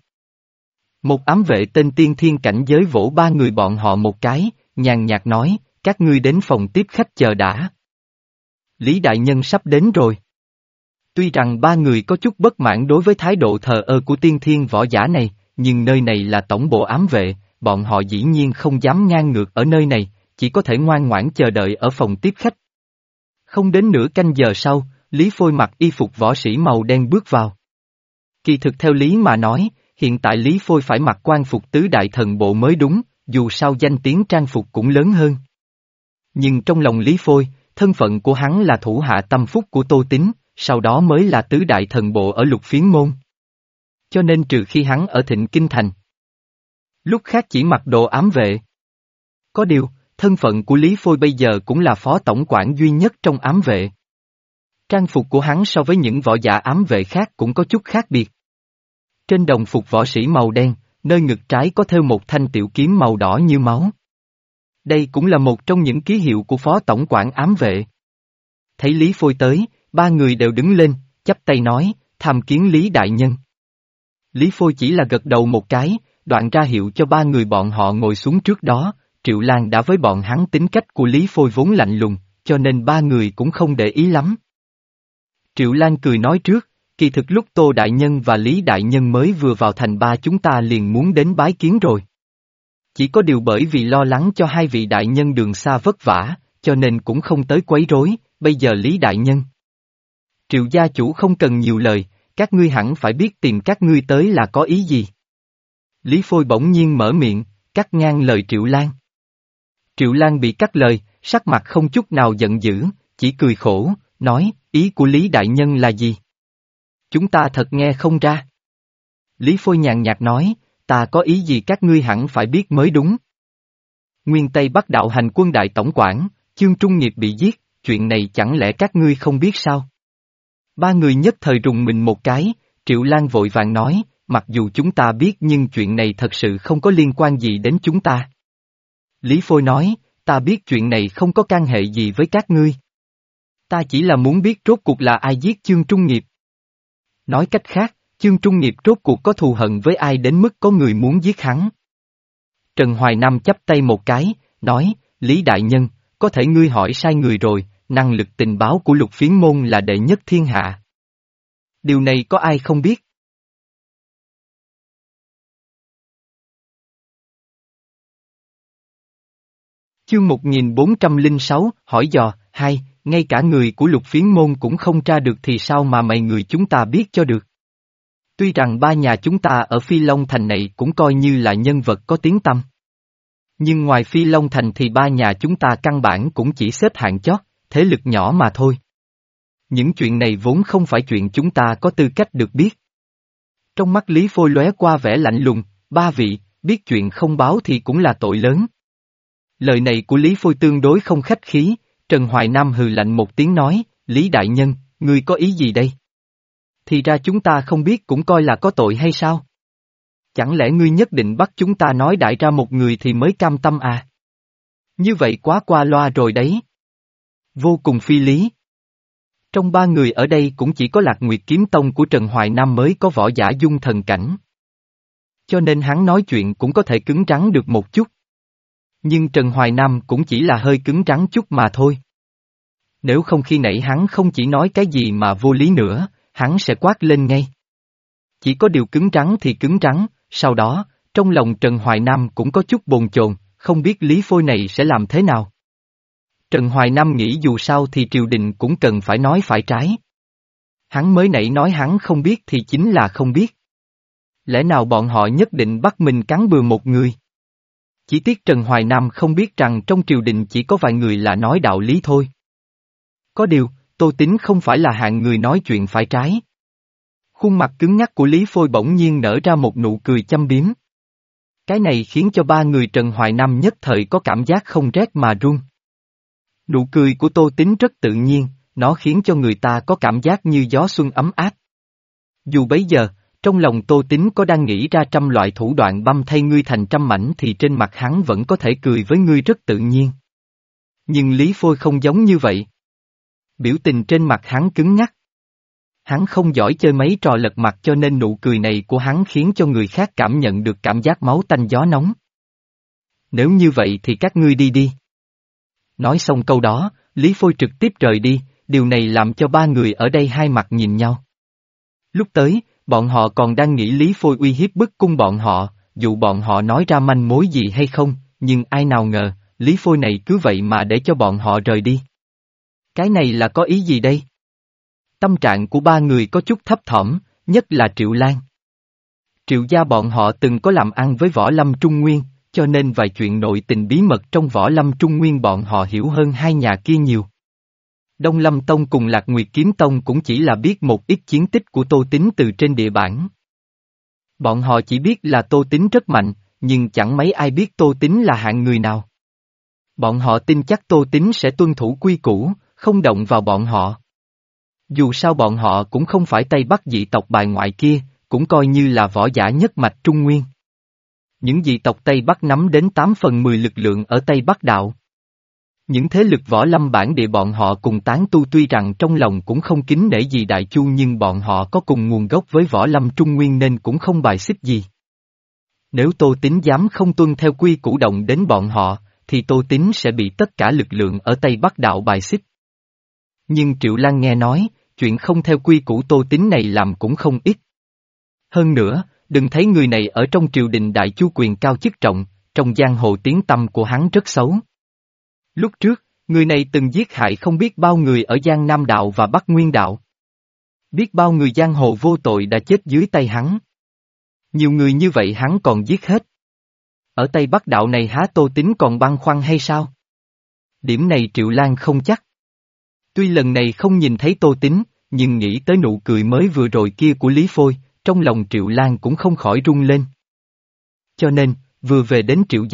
Một ám vệ tên Tiên Thiên cảnh giới vỗ ba người bọn họ một cái, nhàn nhạt nói, các ngươi đến phòng tiếp khách chờ đã. Lý đại nhân sắp đến rồi. Tuy rằng ba người có chút bất mãn đối với thái độ thờ ơ của Tiên Thiên võ giả này, nhưng nơi này là tổng bộ ám vệ, bọn họ dĩ nhiên không dám ngang ngược ở nơi này, chỉ có thể ngoan ngoãn chờ đợi ở phòng tiếp khách. Không đến nửa canh giờ sau, Lý Phôi mặc y phục võ sĩ màu đen bước vào. Kỳ thực theo lý mà nói, hiện tại Lý Phôi phải mặc quan phục tứ đại thần bộ mới đúng, dù sao danh tiếng trang phục cũng lớn hơn. Nhưng trong lòng Lý Phôi, thân phận của hắn là thủ hạ tâm phúc của Tô Tín, sau đó mới là tứ đại thần bộ ở Lục Phiến môn. Cho nên trừ khi hắn ở Thịnh Kinh Thành, lúc khác chỉ mặc đồ ám vệ. Có điều, thân phận của Lý Phôi bây giờ cũng là phó tổng quản duy nhất trong ám vệ. Trang phục của hắn so với những võ giả ám vệ khác cũng có chút khác biệt. Trên đồng phục võ sĩ màu đen, nơi ngực trái có thêu một thanh tiểu kiếm màu đỏ như máu. Đây cũng là một trong những ký hiệu của phó tổng quản ám vệ. Thấy Lý Phôi tới, ba người đều đứng lên, chắp tay nói, tham kiến Lý đại nhân. Lý Phôi chỉ là gật đầu một cái, đoạn ra hiệu cho ba người bọn họ ngồi xuống trước đó, Triệu Lan đã với bọn hắn tính cách của Lý Phôi vốn lạnh lùng, cho nên ba người cũng không để ý lắm. Triệu Lan cười nói trước, kỳ thực lúc Tô Đại Nhân và Lý Đại Nhân mới vừa vào thành ba chúng ta liền muốn đến bái kiến rồi. Chỉ có điều bởi vì lo lắng cho hai vị đại nhân đường xa vất vả, cho nên cũng không tới quấy rối, bây giờ Lý Đại Nhân. Triệu gia chủ không cần nhiều lời, các ngươi hẳn phải biết tìm các ngươi tới là có ý gì. Lý Phôi bỗng nhiên mở miệng, cắt ngang lời Triệu Lan. Triệu Lan bị cắt lời, sắc mặt không chút nào giận dữ, chỉ cười khổ, nói, ý của Lý Đại Nhân là gì? Chúng ta thật nghe không ra. Lý Phôi nhàn nhạt nói, ta có ý gì các ngươi hẳn phải biết mới đúng. Nguyên Tây Bắc đạo hành quân đại tổng quản, Chương Trung Nghiệp bị giết, chuyện này chẳng lẽ các ngươi không biết sao? Ba người nhất thời rùng mình một cái, Triệu Lan vội vàng nói, mặc dù chúng ta biết nhưng chuyện này thật sự không có liên quan gì đến chúng ta. Lý Phôi nói, ta biết chuyện này không có can hệ gì với các ngươi. Ta chỉ là muốn biết rốt cuộc là ai giết Chương Trung Nghiệp. Nói cách khác, Chương Trung Nghiệp rốt cuộc có thù hận với ai đến mức có người muốn giết hắn. Trần Hoài Nam chắp tay một cái, nói, Lý Đại Nhân, có thể ngươi hỏi sai người rồi, năng lực tình báo của Lục Phiến Môn là đệ nhất thiên hạ. Điều này có ai không biết? Chương một nghìn bốn trăm lẻ sáu, hỏi dò, hai, ngay cả người của Lục Phiến Môn cũng không tra được thì sao mà mày người chúng ta biết cho được. Tuy rằng ba nhà chúng ta ở Phi Long Thành này cũng coi như là nhân vật có tiếng tăm. Nhưng ngoài Phi Long Thành thì ba nhà chúng ta căn bản cũng chỉ xếp hạng chót, thế lực nhỏ mà thôi. Những chuyện này vốn không phải chuyện chúng ta có tư cách được biết. Trong mắt Lý Phôi lóe qua vẻ lạnh lùng, ba vị, biết chuyện không báo thì cũng là tội lớn. Lời này của Lý Phôi tương đối không khách khí, Trần Hoài Nam hừ lạnh một tiếng nói, Lý Đại Nhân, ngươi có ý gì đây? Thì ra chúng ta không biết cũng coi là có tội hay sao? Chẳng lẽ ngươi nhất định bắt chúng ta nói đại ra một người thì mới cam tâm à? Như vậy quá qua loa rồi đấy. Vô cùng phi lý. Trong ba người ở đây cũng chỉ có Lạc Nguyệt Kiếm Tông của Trần Hoài Nam mới có võ giả dung thần cảnh. Cho nên hắn nói chuyện cũng có thể cứng rắn được một chút. Nhưng Trần Hoài Nam cũng chỉ là hơi cứng rắn chút mà thôi. Nếu không khi nãy hắn không chỉ nói cái gì mà vô lý nữa, hắn sẽ quát lên ngay. Chỉ có điều cứng rắn thì cứng rắn, sau đó, trong lòng Trần Hoài Nam cũng có chút bồn chồn, không biết Lý Phôi này sẽ làm thế nào. Trần Hoài Nam nghĩ dù sao thì triều đình cũng cần phải nói phải trái. Hắn mới nãy nói hắn không biết thì chính là không biết. Lẽ nào bọn họ nhất định bắt mình cắn bừa một người? Chỉ tiếc Trần Hoài Nam không biết rằng trong triều đình chỉ có vài người là nói đạo lý thôi. Có điều, Tô Tín không phải là hạng người nói chuyện phải trái. Khuôn mặt cứng nhắc của Lý Phôi bỗng nhiên nở ra một nụ cười châm biếm. Cái này khiến cho ba người Trần Hoài Nam nhất thời có cảm giác không rét mà run. Nụ cười của Tô Tín rất tự nhiên, nó khiến cho người ta có cảm giác như gió xuân ấm áp. Dù bấy giờ, trong lòng Tô Tín có đang nghĩ ra trăm loại thủ đoạn băm thay ngươi thành trăm mảnh thì trên mặt hắn vẫn có thể cười với ngươi rất tự nhiên. Nhưng Lý Phôi không giống như vậy. Biểu tình trên mặt hắn cứng nhắc. Hắn không giỏi chơi mấy trò lật mặt cho nên nụ cười này của hắn khiến cho người khác cảm nhận được cảm giác máu tanh gió nóng. Nếu như vậy thì các ngươi đi đi. Nói xong câu đó, Lý Phôi trực tiếp rời đi, điều này làm cho ba người ở đây hai mặt nhìn nhau. Lúc tới, bọn họ còn đang nghĩ Lý Phôi uy hiếp bức cung bọn họ, dù bọn họ nói ra manh mối gì hay không, nhưng ai nào ngờ, Lý Phôi này cứ vậy mà để cho bọn họ rời đi. Cái này là có ý gì đây? Tâm trạng của ba người có chút thấp thỏm, nhất là Triệu Lan. Triệu gia bọn họ từng có làm ăn với Võ Lâm Trung Nguyên, cho nên vài chuyện nội tình bí mật trong Võ Lâm Trung Nguyên bọn họ hiểu hơn hai nhà kia nhiều. Đông Lâm Tông cùng Lạc Nguyệt Kiếm Tông cũng chỉ là biết một ít chiến tích của Tô Tín từ trên địa bản. Bọn họ chỉ biết là Tô Tín rất mạnh, nhưng chẳng mấy ai biết Tô Tín là hạng người nào. Bọn họ tin chắc Tô Tín sẽ tuân thủ quy củ, không động vào bọn họ. Dù sao bọn họ cũng không phải Tây Bắc dị tộc bài ngoại kia, cũng coi như là võ giả nhất mạch Trung Nguyên. Những dị tộc Tây Bắc nắm đến tám phần mười lực lượng ở Tây Bắc đạo. Những thế lực võ lâm bản địa bọn họ cùng tán tu tuy rằng trong lòng cũng không kính nể gì Đại Chu nhưng bọn họ có cùng nguồn gốc với võ lâm Trung Nguyên nên cũng không bài xích gì. Nếu Tô Tín dám không tuân theo quy củ động đến bọn họ, thì Tô Tín sẽ bị tất cả lực lượng ở Tây Bắc đạo bài xích. Nhưng Triệu Lan nghe nói, chuyện không theo quy củ Tô Tín này làm cũng không ít. Hơn nữa, đừng thấy người này ở trong triều đình Đại Chu quyền cao chức trọng, trong giang hồ tiếng tăm của hắn rất xấu. Lúc trước, người này từng giết hại không biết bao người ở Giang Nam đạo và Bắc Nguyên đạo. Biết bao người giang hồ vô tội đã chết dưới tay hắn. Nhiều người như vậy hắn còn giết hết. Ở Tây Bắc đạo này há Tô Tín còn băn khoăn hay sao? Điểm này Triệu Lan không chắc. Tuy lần này không nhìn thấy Tô Tín, nhưng nghĩ tới nụ cười mới vừa rồi kia của Lý Phôi, trong lòng Triệu Lan cũng không khỏi rung lên. Cho nên, vừa về đến Triệu gia,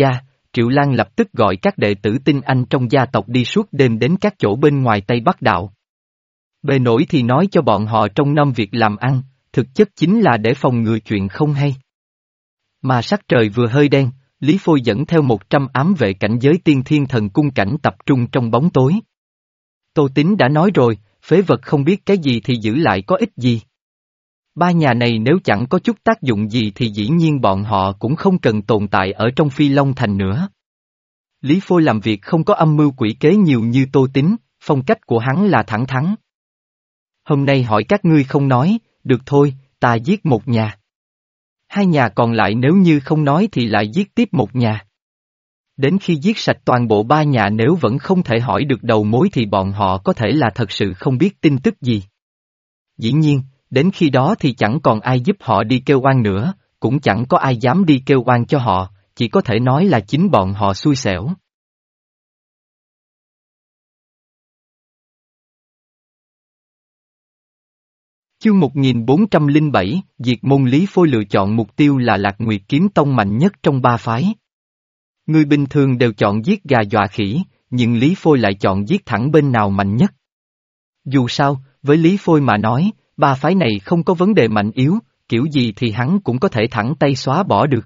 Triệu Lan lập tức gọi các đệ tử tinh anh trong gia tộc đi suốt đêm đến các chỗ bên ngoài Tây Bắc Đạo. Bề nổi thì nói cho bọn họ trong năm việc làm ăn, thực chất chính là để phòng ngừa chuyện không hay. Mà sắc trời vừa hơi đen, Lý Phôi dẫn theo một trăm ám vệ cảnh giới tiên thiên thần cung cảnh tập trung trong bóng tối. Tô Tín đã nói rồi, phế vật không biết cái gì thì giữ lại có ích gì. Ba nhà này nếu chẳng có chút tác dụng gì thì dĩ nhiên bọn họ cũng không cần tồn tại ở trong Phi Long Thành nữa. Lý Phôi làm việc không có âm mưu quỷ kế nhiều như Tô Tín, phong cách của hắn là thẳng thắn. Hôm nay hỏi các ngươi không nói, được thôi, ta giết một nhà. Hai nhà còn lại nếu như không nói thì lại giết tiếp một nhà. Đến khi giết sạch toàn bộ ba nhà nếu vẫn không thể hỏi được đầu mối thì bọn họ có thể là thật sự không biết tin tức gì. Dĩ nhiên, đến khi đó thì chẳng còn ai giúp họ đi kêu oan nữa, cũng chẳng có ai dám đi kêu oan cho họ, chỉ có thể nói là chính bọn họ xui xẻo. Chương một nghìn bốn trăm lẻ bảy, Diệt môn. Lý Phôi lựa chọn mục tiêu là Lạc Nguyệt Kiếm Tông mạnh nhất trong ba phái. Người bình thường đều chọn giết gà dọa khỉ, nhưng Lý Phôi lại chọn giết thẳng bên nào mạnh nhất. Dù sao, với Lý Phôi mà nói, ba phái này không có vấn đề mạnh yếu, kiểu gì thì hắn cũng có thể thẳng tay xóa bỏ được.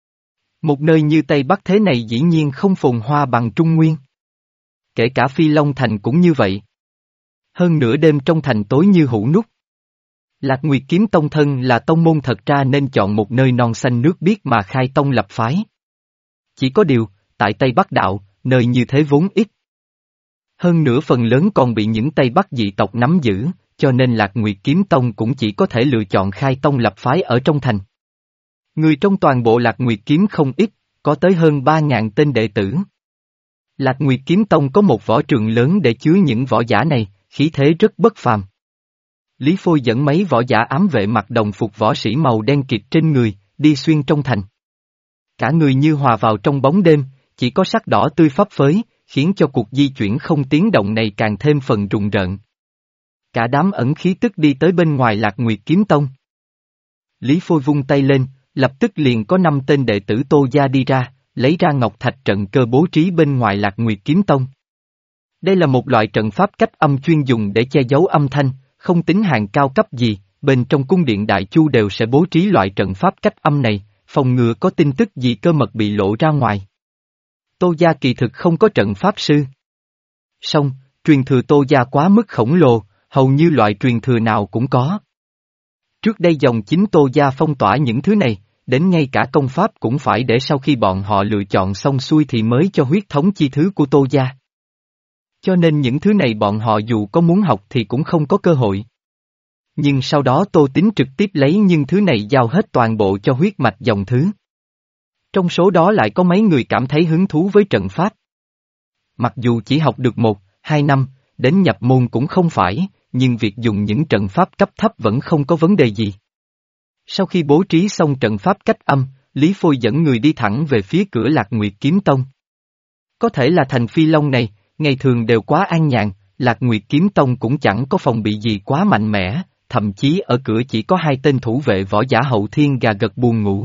Một nơi như Tây Bắc thế này dĩ nhiên không phồn hoa bằng Trung Nguyên. Kể cả Phi Long Thành cũng như vậy. Hơn nửa đêm trong thành tối như hũ nút. Lạc Nguyệt Kiếm Tông thân là tông môn thật ra nên chọn một nơi non xanh nước biếc mà khai tông lập phái. Chỉ có điều, tại Tây Bắc Đạo, nơi như thế vốn ít. Hơn nữa phần lớn còn bị những Tây Bắc dị tộc nắm giữ, cho nên Lạc Nguyệt Kiếm Tông cũng chỉ có thể lựa chọn khai tông lập phái ở trong thành. Người trong toàn bộ Lạc Nguyệt Kiếm không ít, có tới hơn ba ngàn tên đệ tử. Lạc Nguyệt Kiếm Tông có một võ trường lớn để chứa những võ giả này, khí thế rất bất phàm. Lý Phôi dẫn mấy võ giả ám vệ mặc đồng phục võ sĩ màu đen kịt trên người, đi xuyên trong thành. Cả người như hòa vào trong bóng đêm, chỉ có sắc đỏ tươi phấp phới, khiến cho cuộc di chuyển không tiếng động này càng thêm phần rùng rợn. Cả đám ẩn khí tức đi tới bên ngoài Lạc Nguyệt Kiếm Tông. Lý Phôi vung tay lên, lập tức liền có năm tên đệ tử Tô gia đi ra, lấy ra ngọc thạch trận cơ bố trí bên ngoài Lạc Nguyệt Kiếm Tông. Đây là một loại trận pháp cách âm chuyên dùng để che giấu âm thanh, không tính hàng cao cấp gì, bên trong cung điện Đại Chu đều sẽ bố trí loại trận pháp cách âm này, phòng ngừa có tin tức gì cơ mật bị lộ ra ngoài. Tô gia kỳ thực không có trận pháp sư. Song, truyền thừa Tô gia quá mức khổng lồ, hầu như loại truyền thừa nào cũng có. Trước đây dòng chính Tô gia phong tỏa những thứ này, đến ngay cả công pháp cũng phải để sau khi bọn họ lựa chọn xong xuôi thì mới cho huyết thống chi thứ của Tô gia. Cho nên những thứ này bọn họ dù có muốn học thì cũng không có cơ hội. Nhưng sau đó Tô Tín trực tiếp lấy những thứ này giao hết toàn bộ cho huyết mạch dòng thứ. Trong số đó lại có mấy người cảm thấy hứng thú với trận pháp. Mặc dù chỉ học được một, hai năm, đến nhập môn cũng không phải, nhưng việc dùng những trận pháp cấp thấp vẫn không có vấn đề gì. Sau khi bố trí xong trận pháp cách âm, Lý Phôi dẫn người đi thẳng về phía cửa Lạc Nguyệt Kiếm Tông. Có thể là thành Phi Long này, ngày thường đều quá an nhàn, Lạc Nguyệt Kiếm Tông cũng chẳng có phòng bị gì quá mạnh mẽ, thậm chí ở cửa chỉ có hai tên thủ vệ võ giả hậu thiên gà gật buồn ngủ.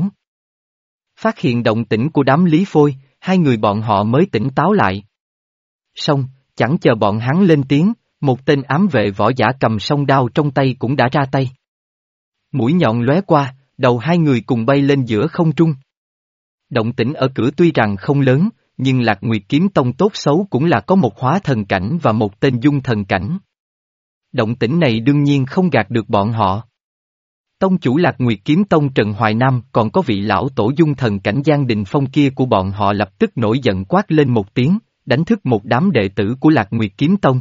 Phát hiện động tĩnh của đám Lý Phôi, hai người bọn họ mới tỉnh táo lại. Xong, chẳng chờ bọn hắn lên tiếng, một tên ám vệ võ giả cầm song đao trong tay cũng đã ra tay. Mũi nhọn lóe qua, đầu hai người cùng bay lên giữa không trung. Động tĩnh ở cửa tuy rằng không lớn, nhưng Lạc Nguyệt Kiếm Tông tốt xấu cũng là có một hóa thần cảnh và một tên dung thần cảnh. Động tĩnh này đương nhiên không gạt được bọn họ. Tông chủ Lạc Nguyệt Kiếm Tông Trần Hoài Nam còn có vị lão tổ dung thần cảnh Giang Đình Phong kia của bọn họ lập tức nổi giận quát lên một tiếng, đánh thức một đám đệ tử của Lạc Nguyệt Kiếm Tông.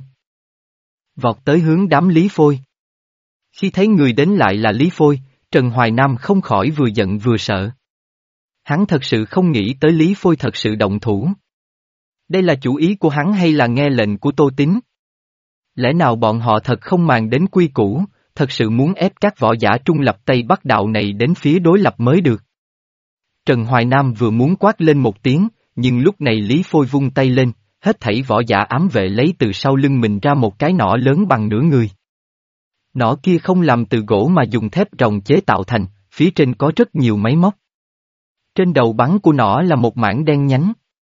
Vọt tới hướng đám Lý Phôi. Khi thấy người đến lại là Lý Phôi, Trần Hoài Nam không khỏi vừa giận vừa sợ. Hắn thật sự không nghĩ tới Lý Phôi thật sự động thủ. Đây là chủ ý của hắn hay là nghe lệnh của Tô Tín? Lẽ nào bọn họ thật không màng đến quy củ, thật sự muốn ép các võ giả trung lập Tây Bắc đạo này đến phía đối lập mới được? Trần Hoài Nam vừa muốn quát lên một tiếng, nhưng lúc này Lý Phôi vung tay lên, hết thảy võ giả ám vệ lấy từ sau lưng mình ra một cái nỏ lớn bằng nửa người. Nỏ kia không làm từ gỗ mà dùng thép ròng chế tạo thành, phía trên có rất nhiều máy móc. Trên đầu bắn của nỏ là một mảng đen nhánh.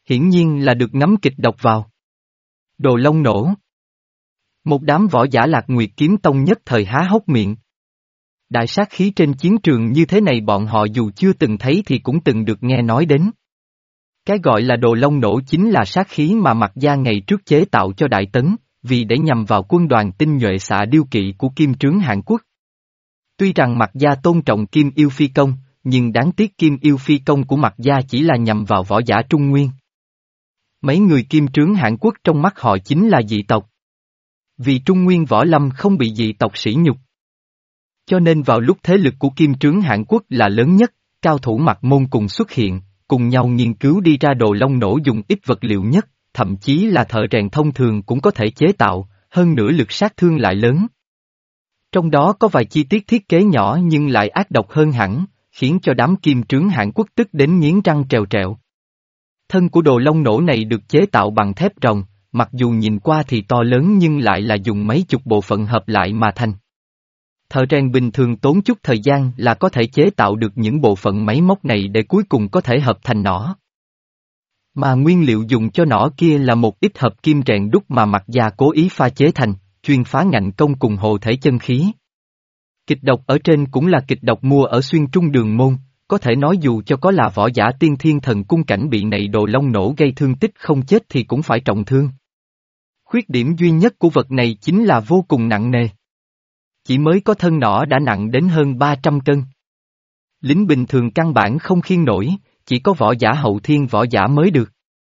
Hiển nhiên là được ngấm kịch độc vào. Đồ Long nổ. Một đám võ giả Lạc Nguyệt Kiếm Tông nhất thời há hốc miệng. Đại sát khí trên chiến trường như thế này bọn họ dù chưa từng thấy thì cũng từng được nghe nói đến. Cái gọi là Đồ Long nổ chính là sát khí mà Mạc Gia ngày trước chế tạo cho Đại Tấn, vì để nhằm vào quân đoàn tinh nhuệ xạ điêu kỵ của Kim Trướng Hàn Quốc. Tuy rằng Mạc Gia tôn trọng Kim Yêu Phi Công, nhưng đáng tiếc Kim Yêu Phi Công của Mạc Gia chỉ là nhằm vào võ giả Trung Nguyên. Mấy người Kim Trướng Hàn Quốc trong mắt họ chính là dị tộc. Vì Trung Nguyên võ lâm không bị dị tộc sỉ nhục. Cho nên vào lúc thế lực của Kim Trướng Hàn Quốc là lớn nhất, cao thủ Mạc Môn cùng xuất hiện, cùng nhau nghiên cứu đi ra Đồ Long nổ dùng ít vật liệu nhất, thậm chí là thợ rèn thông thường cũng có thể chế tạo, hơn nữa lực sát thương lại lớn. Trong đó có vài chi tiết thiết kế nhỏ nhưng lại ác độc hơn hẳn, khiến cho đám Kim Trướng Hàn Quốc tức đến nghiến răng trèo trẹo. Thân của Đồ Long nổ này được chế tạo bằng thép ròng, mặc dù nhìn qua thì to lớn nhưng lại là dùng mấy chục bộ phận hợp lại mà thành. Thợ rèn bình thường tốn chút thời gian là có thể chế tạo được những bộ phận máy móc này để cuối cùng có thể hợp thành nỏ. Mà nguyên liệu dùng cho nỏ kia là một ít hợp kim rèn đúc mà Mạc Gia cố ý pha chế thành, chuyên phá ngạnh công cùng hộ thể chân khí. Kịch độc ở trên cũng là kịch độc mua ở xuyên trung đường môn, có thể nói dù cho có là võ giả tiên thiên thần cung cảnh bị này Đồ Long nổ gây thương tích không chết thì cũng phải trọng thương. Khuyết điểm duy nhất của vật này chính là vô cùng nặng nề. Chỉ mới có thân nỏ đã nặng đến hơn ba trăm cân. Lính bình thường căn bản không khiêng nổi, chỉ có võ giả hậu thiên võ giả mới được.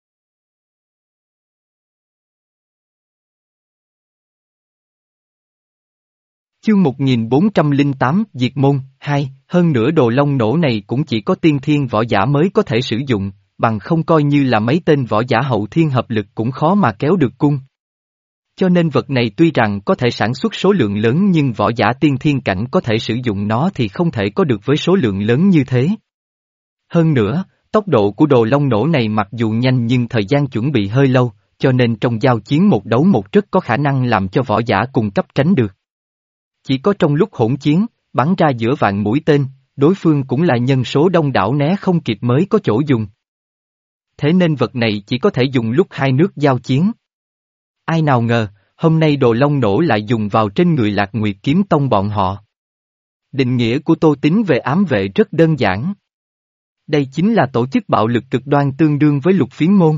Chương một nghìn bốn trăm lẻ tám Diệt Môn, hai, hơn nữa Đồ Long nổ này cũng chỉ có tiên thiên võ giả mới có thể sử dụng, bằng không coi như là mấy tên võ giả hậu thiên hợp lực cũng khó mà kéo được cung. Cho nên vật này tuy rằng có thể sản xuất số lượng lớn nhưng võ giả tiên thiên cảnh có thể sử dụng nó thì không thể có được với số lượng lớn như thế. Hơn nữa, tốc độ của Đồ Long nổ này mặc dù nhanh nhưng thời gian chuẩn bị hơi lâu, cho nên trong giao chiến một đấu một rất có khả năng làm cho võ giả cùng cấp tránh được. Chỉ có trong lúc hỗn chiến, bắn ra giữa vạn mũi tên, đối phương cũng là nhân số đông đảo né không kịp mới có chỗ dùng. Thế nên vật này chỉ có thể dùng lúc hai nước giao chiến. Ai nào ngờ, hôm nay Đồ Long nổ lại dùng vào trên người Lạc Nguyệt Kiếm Tông bọn họ. Định nghĩa của Tô Tín về ám vệ rất đơn giản. Đây chính là tổ chức bạo lực cực đoan tương đương với Lục Phiến môn.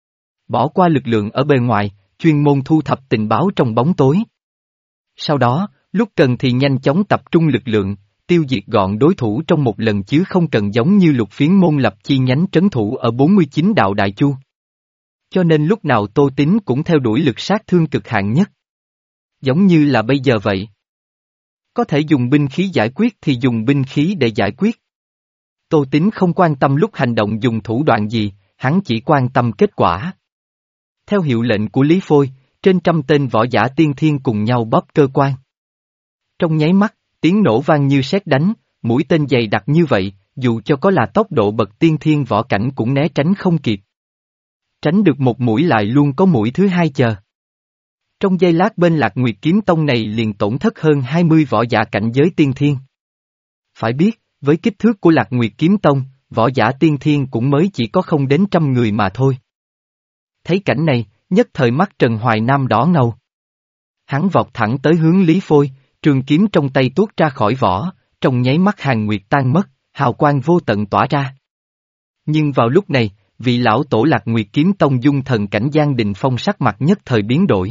Bỏ qua lực lượng ở bề ngoài, chuyên môn thu thập tình báo trong bóng tối. Sau đó, lúc cần thì nhanh chóng tập trung lực lượng, tiêu diệt gọn đối thủ trong một lần chứ không cần giống như Lục Phiến môn lập chi nhánh trấn thủ ở bốn mươi chín đạo Đại Chu. Cho nên lúc nào Tô Tín cũng theo đuổi lực sát thương cực hạn nhất. Giống như là bây giờ vậy. Có thể dùng binh khí giải quyết thì dùng binh khí để giải quyết. Tô Tín không quan tâm lúc hành động dùng thủ đoạn gì, hắn chỉ quan tâm kết quả. Theo hiệu lệnh của Lý Phôi, trên trăm tên võ giả tiên thiên cùng nhau bóp cơ quan. Trong nháy mắt, tiếng nổ vang như sét đánh, mũi tên dày đặc như vậy, dù cho có là tốc độ bậc tiên thiên võ cảnh cũng né tránh không kịp. Tránh được một mũi lại luôn có mũi thứ hai chờ. Trong giây lát bên Lạc Nguyệt Kiếm Tông này liền tổn thất hơn hai mươi võ giả cảnh giới tiên thiên. Phải biết, với kích thước của Lạc Nguyệt Kiếm Tông, võ giả tiên thiên cũng mới chỉ có không đến trăm người mà thôi. Thấy cảnh này, nhất thời mắt Trần Hoài Nam đỏ ngầu. Hắn vọt thẳng tới hướng Lý Phôi, trường kiếm trong tay tuốt ra khỏi vỏ, trong nháy mắt Hàn Nguyệt tan mất, hào quang vô tận tỏa ra. Nhưng vào lúc này, vị lão tổ Lạc Nguyệt Kiếm Tông dung thần cảnh Giang Đình Phong sắc mặt nhất thời biến đổi.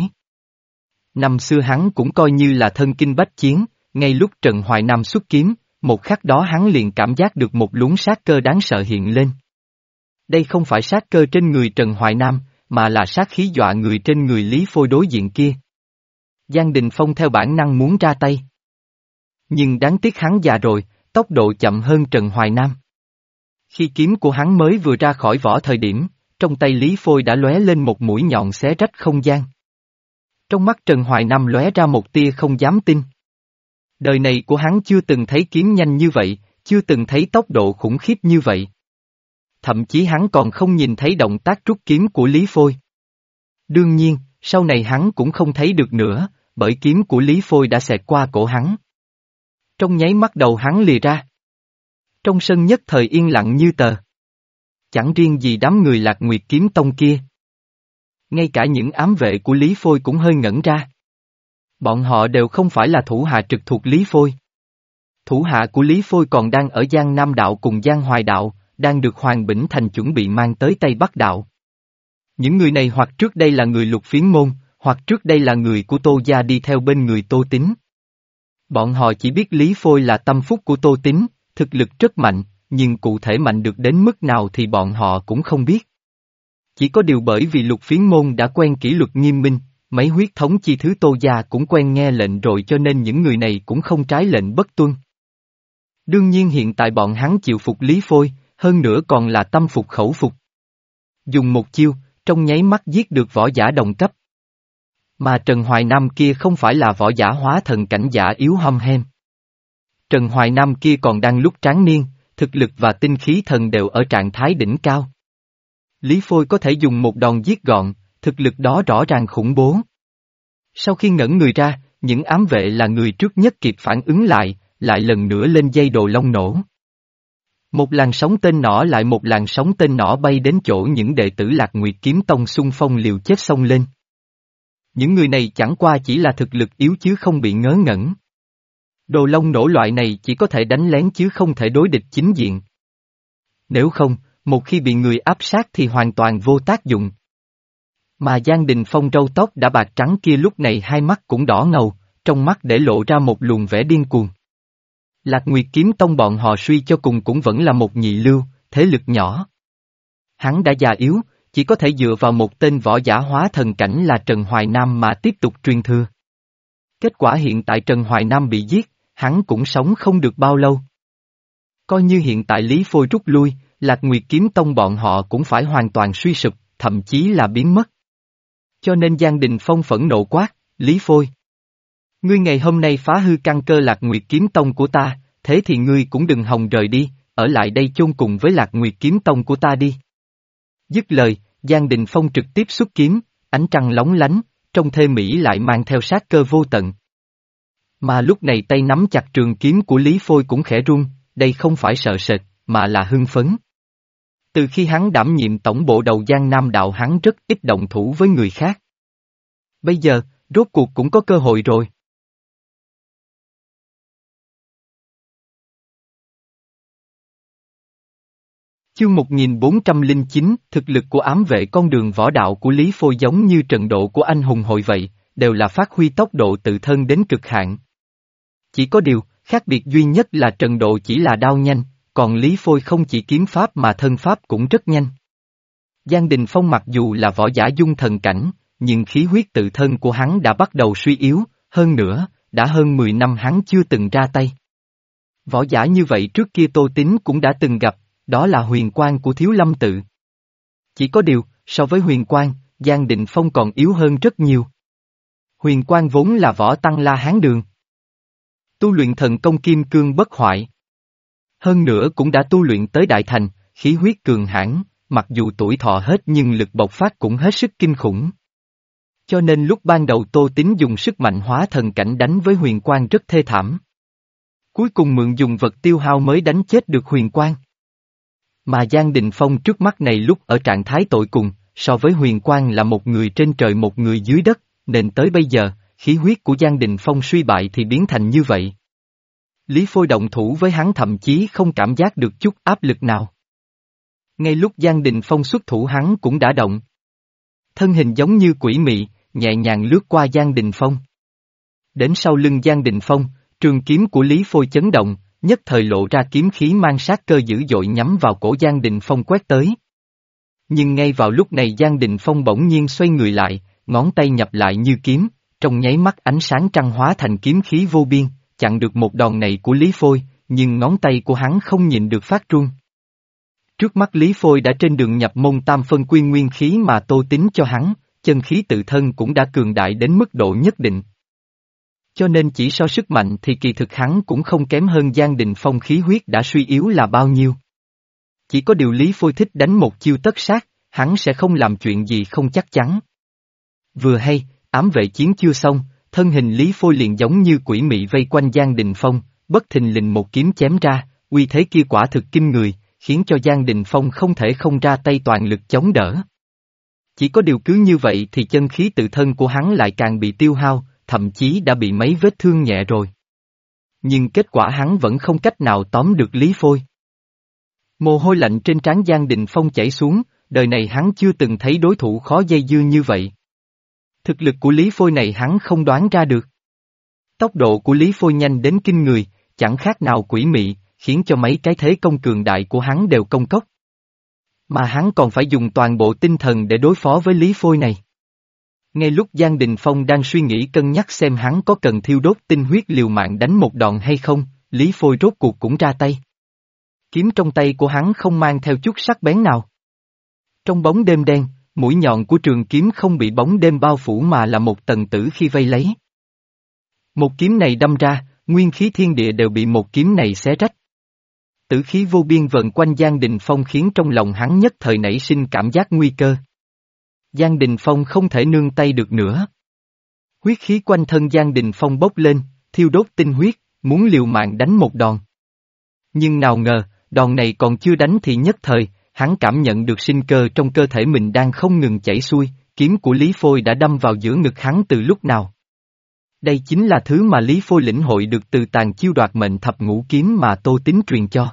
Năm xưa hắn cũng coi như là thân kinh bách chiến, ngay lúc Trần Hoài Nam xuất kiếm, một khắc đó hắn liền cảm giác được một luống sát cơ đáng sợ hiện lên. Đây không phải sát cơ trên người Trần Hoài Nam, mà là sát khí dọa người trên người Lý Phôi đối diện kia. Giang Đình Phong theo bản năng muốn ra tay. Nhưng đáng tiếc hắn già rồi, tốc độ chậm hơn Trần Hoài Nam. Khi kiếm của hắn mới vừa ra khỏi vỏ thời điểm, trong tay Lý Phôi đã lóe lên một mũi nhọn xé rách không gian. Trong mắt Trần Hoài Nam lóe ra một tia không dám tin. Đời này của hắn chưa từng thấy kiếm nhanh như vậy, chưa từng thấy tốc độ khủng khiếp như vậy. Thậm chí hắn còn không nhìn thấy động tác rút kiếm của Lý Phôi. Đương nhiên, sau này hắn cũng không thấy được nữa, bởi kiếm của Lý Phôi đã xẹt qua cổ hắn. Trong nháy mắt đầu hắn lìa ra. Trong sân nhất thời yên lặng như tờ. chẳng riêng gì đám người Lạc Nguyệt Kiếm Tông kia. Ngay cả những ám vệ của Lý Phôi cũng hơi ngẩn ra. Bọn họ đều không phải là thủ hạ trực thuộc Lý Phôi. Thủ hạ của Lý Phôi còn đang ở Giang Nam Đạo cùng Giang Hoài Đạo, đang được Hoàng Bỉnh Thành chuẩn bị mang tới Tây Bắc Đạo. Những người này hoặc trước đây là người Lục Phiến Môn, hoặc trước đây là người của Tô Gia đi theo bên người Tô Tín. Bọn họ chỉ biết Lý Phôi là tâm phúc của Tô Tín, thực lực rất mạnh, nhưng cụ thể mạnh được đến mức nào thì bọn họ cũng không biết. Chỉ có điều bởi vì Lục Phiến Môn đã quen kỷ luật nghiêm minh, mấy huyết thống chi thứ Tô Gia cũng quen nghe lệnh rồi cho nên những người này cũng không trái lệnh bất tuân. Đương nhiên hiện tại bọn hắn chịu phục Lý Phôi, hơn nữa còn là tâm phục khẩu phục. Dùng một chiêu, trong nháy mắt giết được võ giả đồng cấp. Mà Trần Hoài Nam kia không phải là võ giả hóa thần cảnh giả yếu hăm hem. Trần Hoài Nam kia còn đang lúc tráng niên, thực lực và tinh khí thần đều ở trạng thái đỉnh cao. Lý Phôi có thể dùng một đòn giết gọn, thực lực đó rõ ràng khủng bố. Sau khi ngẩn người ra, những ám vệ là người trước nhất kịp phản ứng lại, lại lần nữa lên dây đồ long nổ. Một làn sóng tên nỏ lại một làn sóng tên nỏ bay đến chỗ những đệ tử Lạc Nguyệt Kiếm Tông xung phong liều chết xông lên. Những người này chẳng qua chỉ là thực lực yếu chứ không bị ngớ ngẩn. Đồ long nổ loại này chỉ có thể đánh lén chứ không thể đối địch chính diện. Nếu không, một khi bị người áp sát thì hoàn toàn vô tác dụng. Mà Giang Đình Phong râu tóc đã bạc trắng kia lúc này hai mắt cũng đỏ ngầu, trong mắt để lộ ra một luồng vẻ điên cuồng. Lạc Nguyệt Kiếm Tông bọn họ suy cho cùng cũng vẫn là một nhị lưu, thế lực nhỏ. Hắn đã già yếu, chỉ có thể dựa vào một tên võ giả hóa thần cảnh là Trần Hoài Nam mà tiếp tục truyền thừa. Kết quả hiện tại Trần Hoài Nam bị giết, hắn cũng sống không được bao lâu. Coi như hiện tại Lý Phôi rút lui, Lạc Nguyệt Kiếm Tông bọn họ cũng phải hoàn toàn suy sụp, thậm chí là biến mất. Cho nên Giang Đình Phong phẫn nộ quát, Lý Phôi. Ngươi ngày hôm nay phá hư căn cơ Lạc Nguyệt Kiếm Tông của ta, thế thì ngươi cũng đừng hòng rời đi, ở lại đây chôn cùng với Lạc Nguyệt Kiếm Tông của ta đi. Dứt lời, Giang Đình Phong trực tiếp xuất kiếm, ánh trăng lóng lánh, trong thê mỹ lại mang theo sát cơ vô tận. Mà lúc này tay nắm chặt trường kiếm của Lý Phôi cũng khẽ run, đây không phải sợ sệt, mà là hưng phấn. Từ khi hắn đảm nhiệm tổng bộ đầu Giang Nam Đạo hắn rất ít động thủ với người khác. Bây giờ, rốt cuộc cũng có cơ hội rồi. Chương một nghìn bốn trăm lẻ chín, thực lực của ám vệ con đường võ đạo của Lý Phôi giống như trận độ của anh hùng hội vậy, đều là phát huy tốc độ tự thân đến cực hạn. Chỉ có điều, khác biệt duy nhất là trận độ chỉ là đao nhanh, còn Lý Phôi không chỉ kiếm pháp mà thân pháp cũng rất nhanh. Giang Đình Phong mặc dù là võ giả dung thần cảnh, nhưng khí huyết tự thân của hắn đã bắt đầu suy yếu, hơn nữa, đã hơn mười năm hắn chưa từng ra tay. Võ giả như vậy trước kia Tô Tín cũng đã từng gặp, đó là Huyền Quang của Thiếu Lâm Tự. Chỉ có điều, so với Huyền Quang, Giang Đình Phong còn yếu hơn rất nhiều. Huyền Quang vốn là võ tăng La Hán Đường. Tu luyện thần công kim cương bất hoại. Hơn nữa cũng đã tu luyện tới đại thành, khí huyết cường hãn, mặc dù tuổi thọ hết nhưng lực bộc phát cũng hết sức kinh khủng. Cho nên lúc ban đầu Tô Tín dùng sức mạnh hóa thần cảnh đánh với Huyền Quang rất thê thảm. Cuối cùng mượn dùng vật tiêu hao mới đánh chết được Huyền Quang. Mà Giang Đình Phong trước mắt này lúc ở trạng thái tội cùng, so với Huyền Quang là một người trên trời một người dưới đất, nên tới bây giờ, khí huyết của Giang Đình Phong suy bại thì biến thành như vậy. Lý Phôi động thủ với hắn thậm chí không cảm giác được chút áp lực nào. Ngay lúc Giang Đình Phong xuất thủ hắn cũng đã động. Thân hình giống như quỷ mị, nhẹ nhàng lướt qua Giang Đình Phong. Đến sau lưng Giang Đình Phong, trường kiếm của Lý Phôi chấn động, nhất thời lộ ra kiếm khí mang sát cơ dữ dội nhắm vào cổ Giang Đình Phong quét tới. Nhưng ngay vào lúc này Giang Đình Phong bỗng nhiên xoay người lại, ngón tay nhập lại như kiếm, trong nháy mắt ánh sáng trăng hóa thành kiếm khí vô biên, chặn được một đòn này của Lý Phôi, nhưng ngón tay của hắn không nhìn được phát run. Trước mắt Lý Phôi đã trên đường nhập môn tam phân quyên nguyên khí mà Tô Tín cho hắn, chân khí tự thân cũng đã cường đại đến mức độ nhất định. Cho nên chỉ so sức mạnh thì kỳ thực hắn cũng không kém hơn Giang Đình Phong khí huyết đã suy yếu là bao nhiêu. Chỉ có điều Lý Phôi thích đánh một chiêu tất sát, hắn sẽ không làm chuyện gì không chắc chắn. Vừa hay, ám vệ chiến chưa xong, thân hình Lý Phôi liền giống như quỷ mị vây quanh Giang Đình Phong, bất thình lình một kiếm chém ra, uy thế kia quả thực kinh người, khiến cho Giang Đình Phong không thể không ra tay toàn lực chống đỡ. Chỉ có điều cứ như vậy thì chân khí tự thân của hắn lại càng bị tiêu hao, thậm chí đã bị mấy vết thương nhẹ rồi. Nhưng kết quả hắn vẫn không cách nào tóm được Lý Phôi. Mồ hôi lạnh trên trán Giang Đình Phong chảy xuống, đời này hắn chưa từng thấy đối thủ khó dây dưa như vậy. Thực lực của Lý Phôi này hắn không đoán ra được. Tốc độ của Lý Phôi nhanh đến kinh người, chẳng khác nào quỷ mị, khiến cho mấy cái thế công cường đại của hắn đều công cốc. Mà hắn còn phải dùng toàn bộ tinh thần để đối phó với Lý Phôi này. Ngay lúc Giang Đình Phong đang suy nghĩ cân nhắc xem hắn có cần thiêu đốt tinh huyết liều mạng đánh một đòn hay không, Lý Phôi rốt cuộc cũng ra tay. Kiếm trong tay của hắn không mang theo chút sắc bén nào. Trong bóng đêm đen, mũi nhọn của trường kiếm không bị bóng đêm bao phủ mà là một tầng tử khi vây lấy. Một kiếm này đâm ra, nguyên khí thiên địa đều bị một kiếm này xé rách. Tử khí vô biên vần quanh Giang Đình Phong khiến trong lòng hắn nhất thời nảy sinh cảm giác nguy cơ. Giang Đình Phong không thể nương tay được nữa. Huyết khí quanh thân Giang Đình Phong bốc lên, thiêu đốt tinh huyết, muốn liều mạng đánh một đòn. Nhưng nào ngờ, đòn này còn chưa đánh thì nhất thời, hắn cảm nhận được sinh cơ trong cơ thể mình đang không ngừng chảy xuôi, kiếm của Lý Phôi đã đâm vào giữa ngực hắn từ lúc nào. Đây chính là thứ mà Lý Phôi lĩnh hội được từ tàn chiêu đoạt mệnh thập ngũ kiếm mà Tô Tín truyền cho.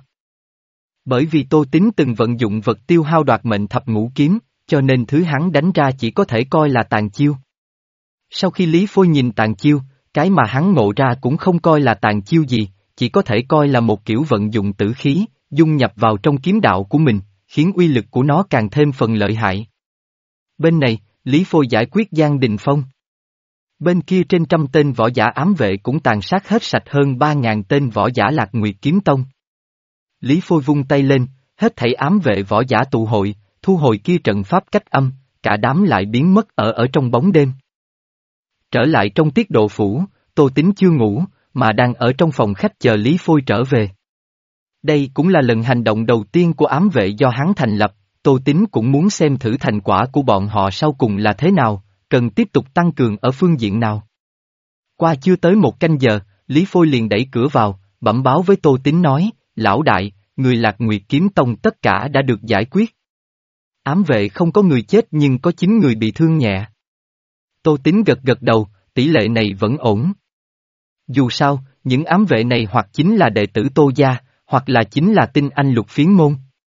Bởi vì Tô Tín từng vận dụng vật tiêu hao đoạt mệnh thập ngũ kiếm, cho nên thứ hắn đánh ra chỉ có thể coi là tàn chiêu. Sau khi Lý Phôi nhìn tàn chiêu, cái mà hắn ngộ ra cũng không coi là tàn chiêu gì, chỉ có thể coi là một kiểu vận dụng tử khí, dung nhập vào trong kiếm đạo của mình, khiến uy lực của nó càng thêm phần lợi hại. Bên này, Lý Phôi giải quyết Giang Đình Phong. Bên kia trên trăm tên võ giả ám vệ cũng tàn sát hết sạch hơn ba ngàn tên võ giả Lạc Nguyệt Kiếm Tông. Lý Phôi vung tay lên, hết thảy ám vệ võ giả tụ hội, thu hồi kia trận pháp cách âm, cả đám lại biến mất ở ở trong bóng đêm. Trở lại trong tiết độ phủ, Tô Tín chưa ngủ, mà đang ở trong phòng khách chờ Lý Phôi trở về. Đây cũng là lần hành động đầu tiên của ám vệ do hắn thành lập, Tô Tín cũng muốn xem thử thành quả của bọn họ sau cùng là thế nào, cần tiếp tục tăng cường ở phương diện nào. Qua chưa tới một canh giờ, Lý Phôi liền đẩy cửa vào, bẩm báo với Tô Tín nói, lão đại, người Lạc Nguyệt Kiếm Tông tất cả đã được giải quyết. Ám vệ không có người chết nhưng có chín người bị thương nhẹ. Tô Tín gật gật đầu, tỷ lệ này vẫn ổn. Dù sao, những ám vệ này hoặc chính là đệ tử Tô gia, hoặc là chính là tinh anh lục phiến môn.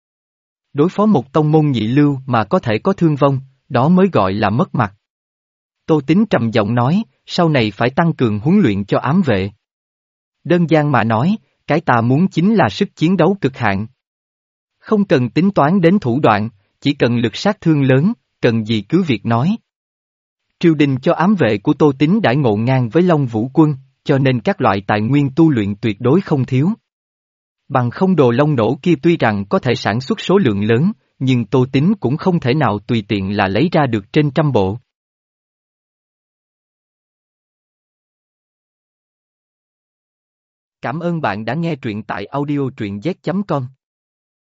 Đối phó một tông môn nhị lưu mà có thể có thương vong, đó mới gọi là mất mặt. Tô Tín trầm giọng nói, sau này phải tăng cường huấn luyện cho ám vệ. Đơn giản mà nói, cái ta muốn chính là sức chiến đấu cực hạn. Không cần tính toán đến thủ đoạn, chỉ cần lực sát thương lớn, cần gì cứ việc nói. Triều đình cho ám vệ của Tô Tín đãi ngộ ngang với Long Vũ Quân, cho nên các loại tài nguyên tu luyện tuyệt đối không thiếu. Bằng không đồ long nổ kia tuy rằng có thể sản xuất số lượng lớn, nhưng Tô Tín cũng không thể nào tùy tiện là lấy ra được trên trăm bộ. Cảm ơn bạn đã nghe truyện tại audio truyện z chấm com.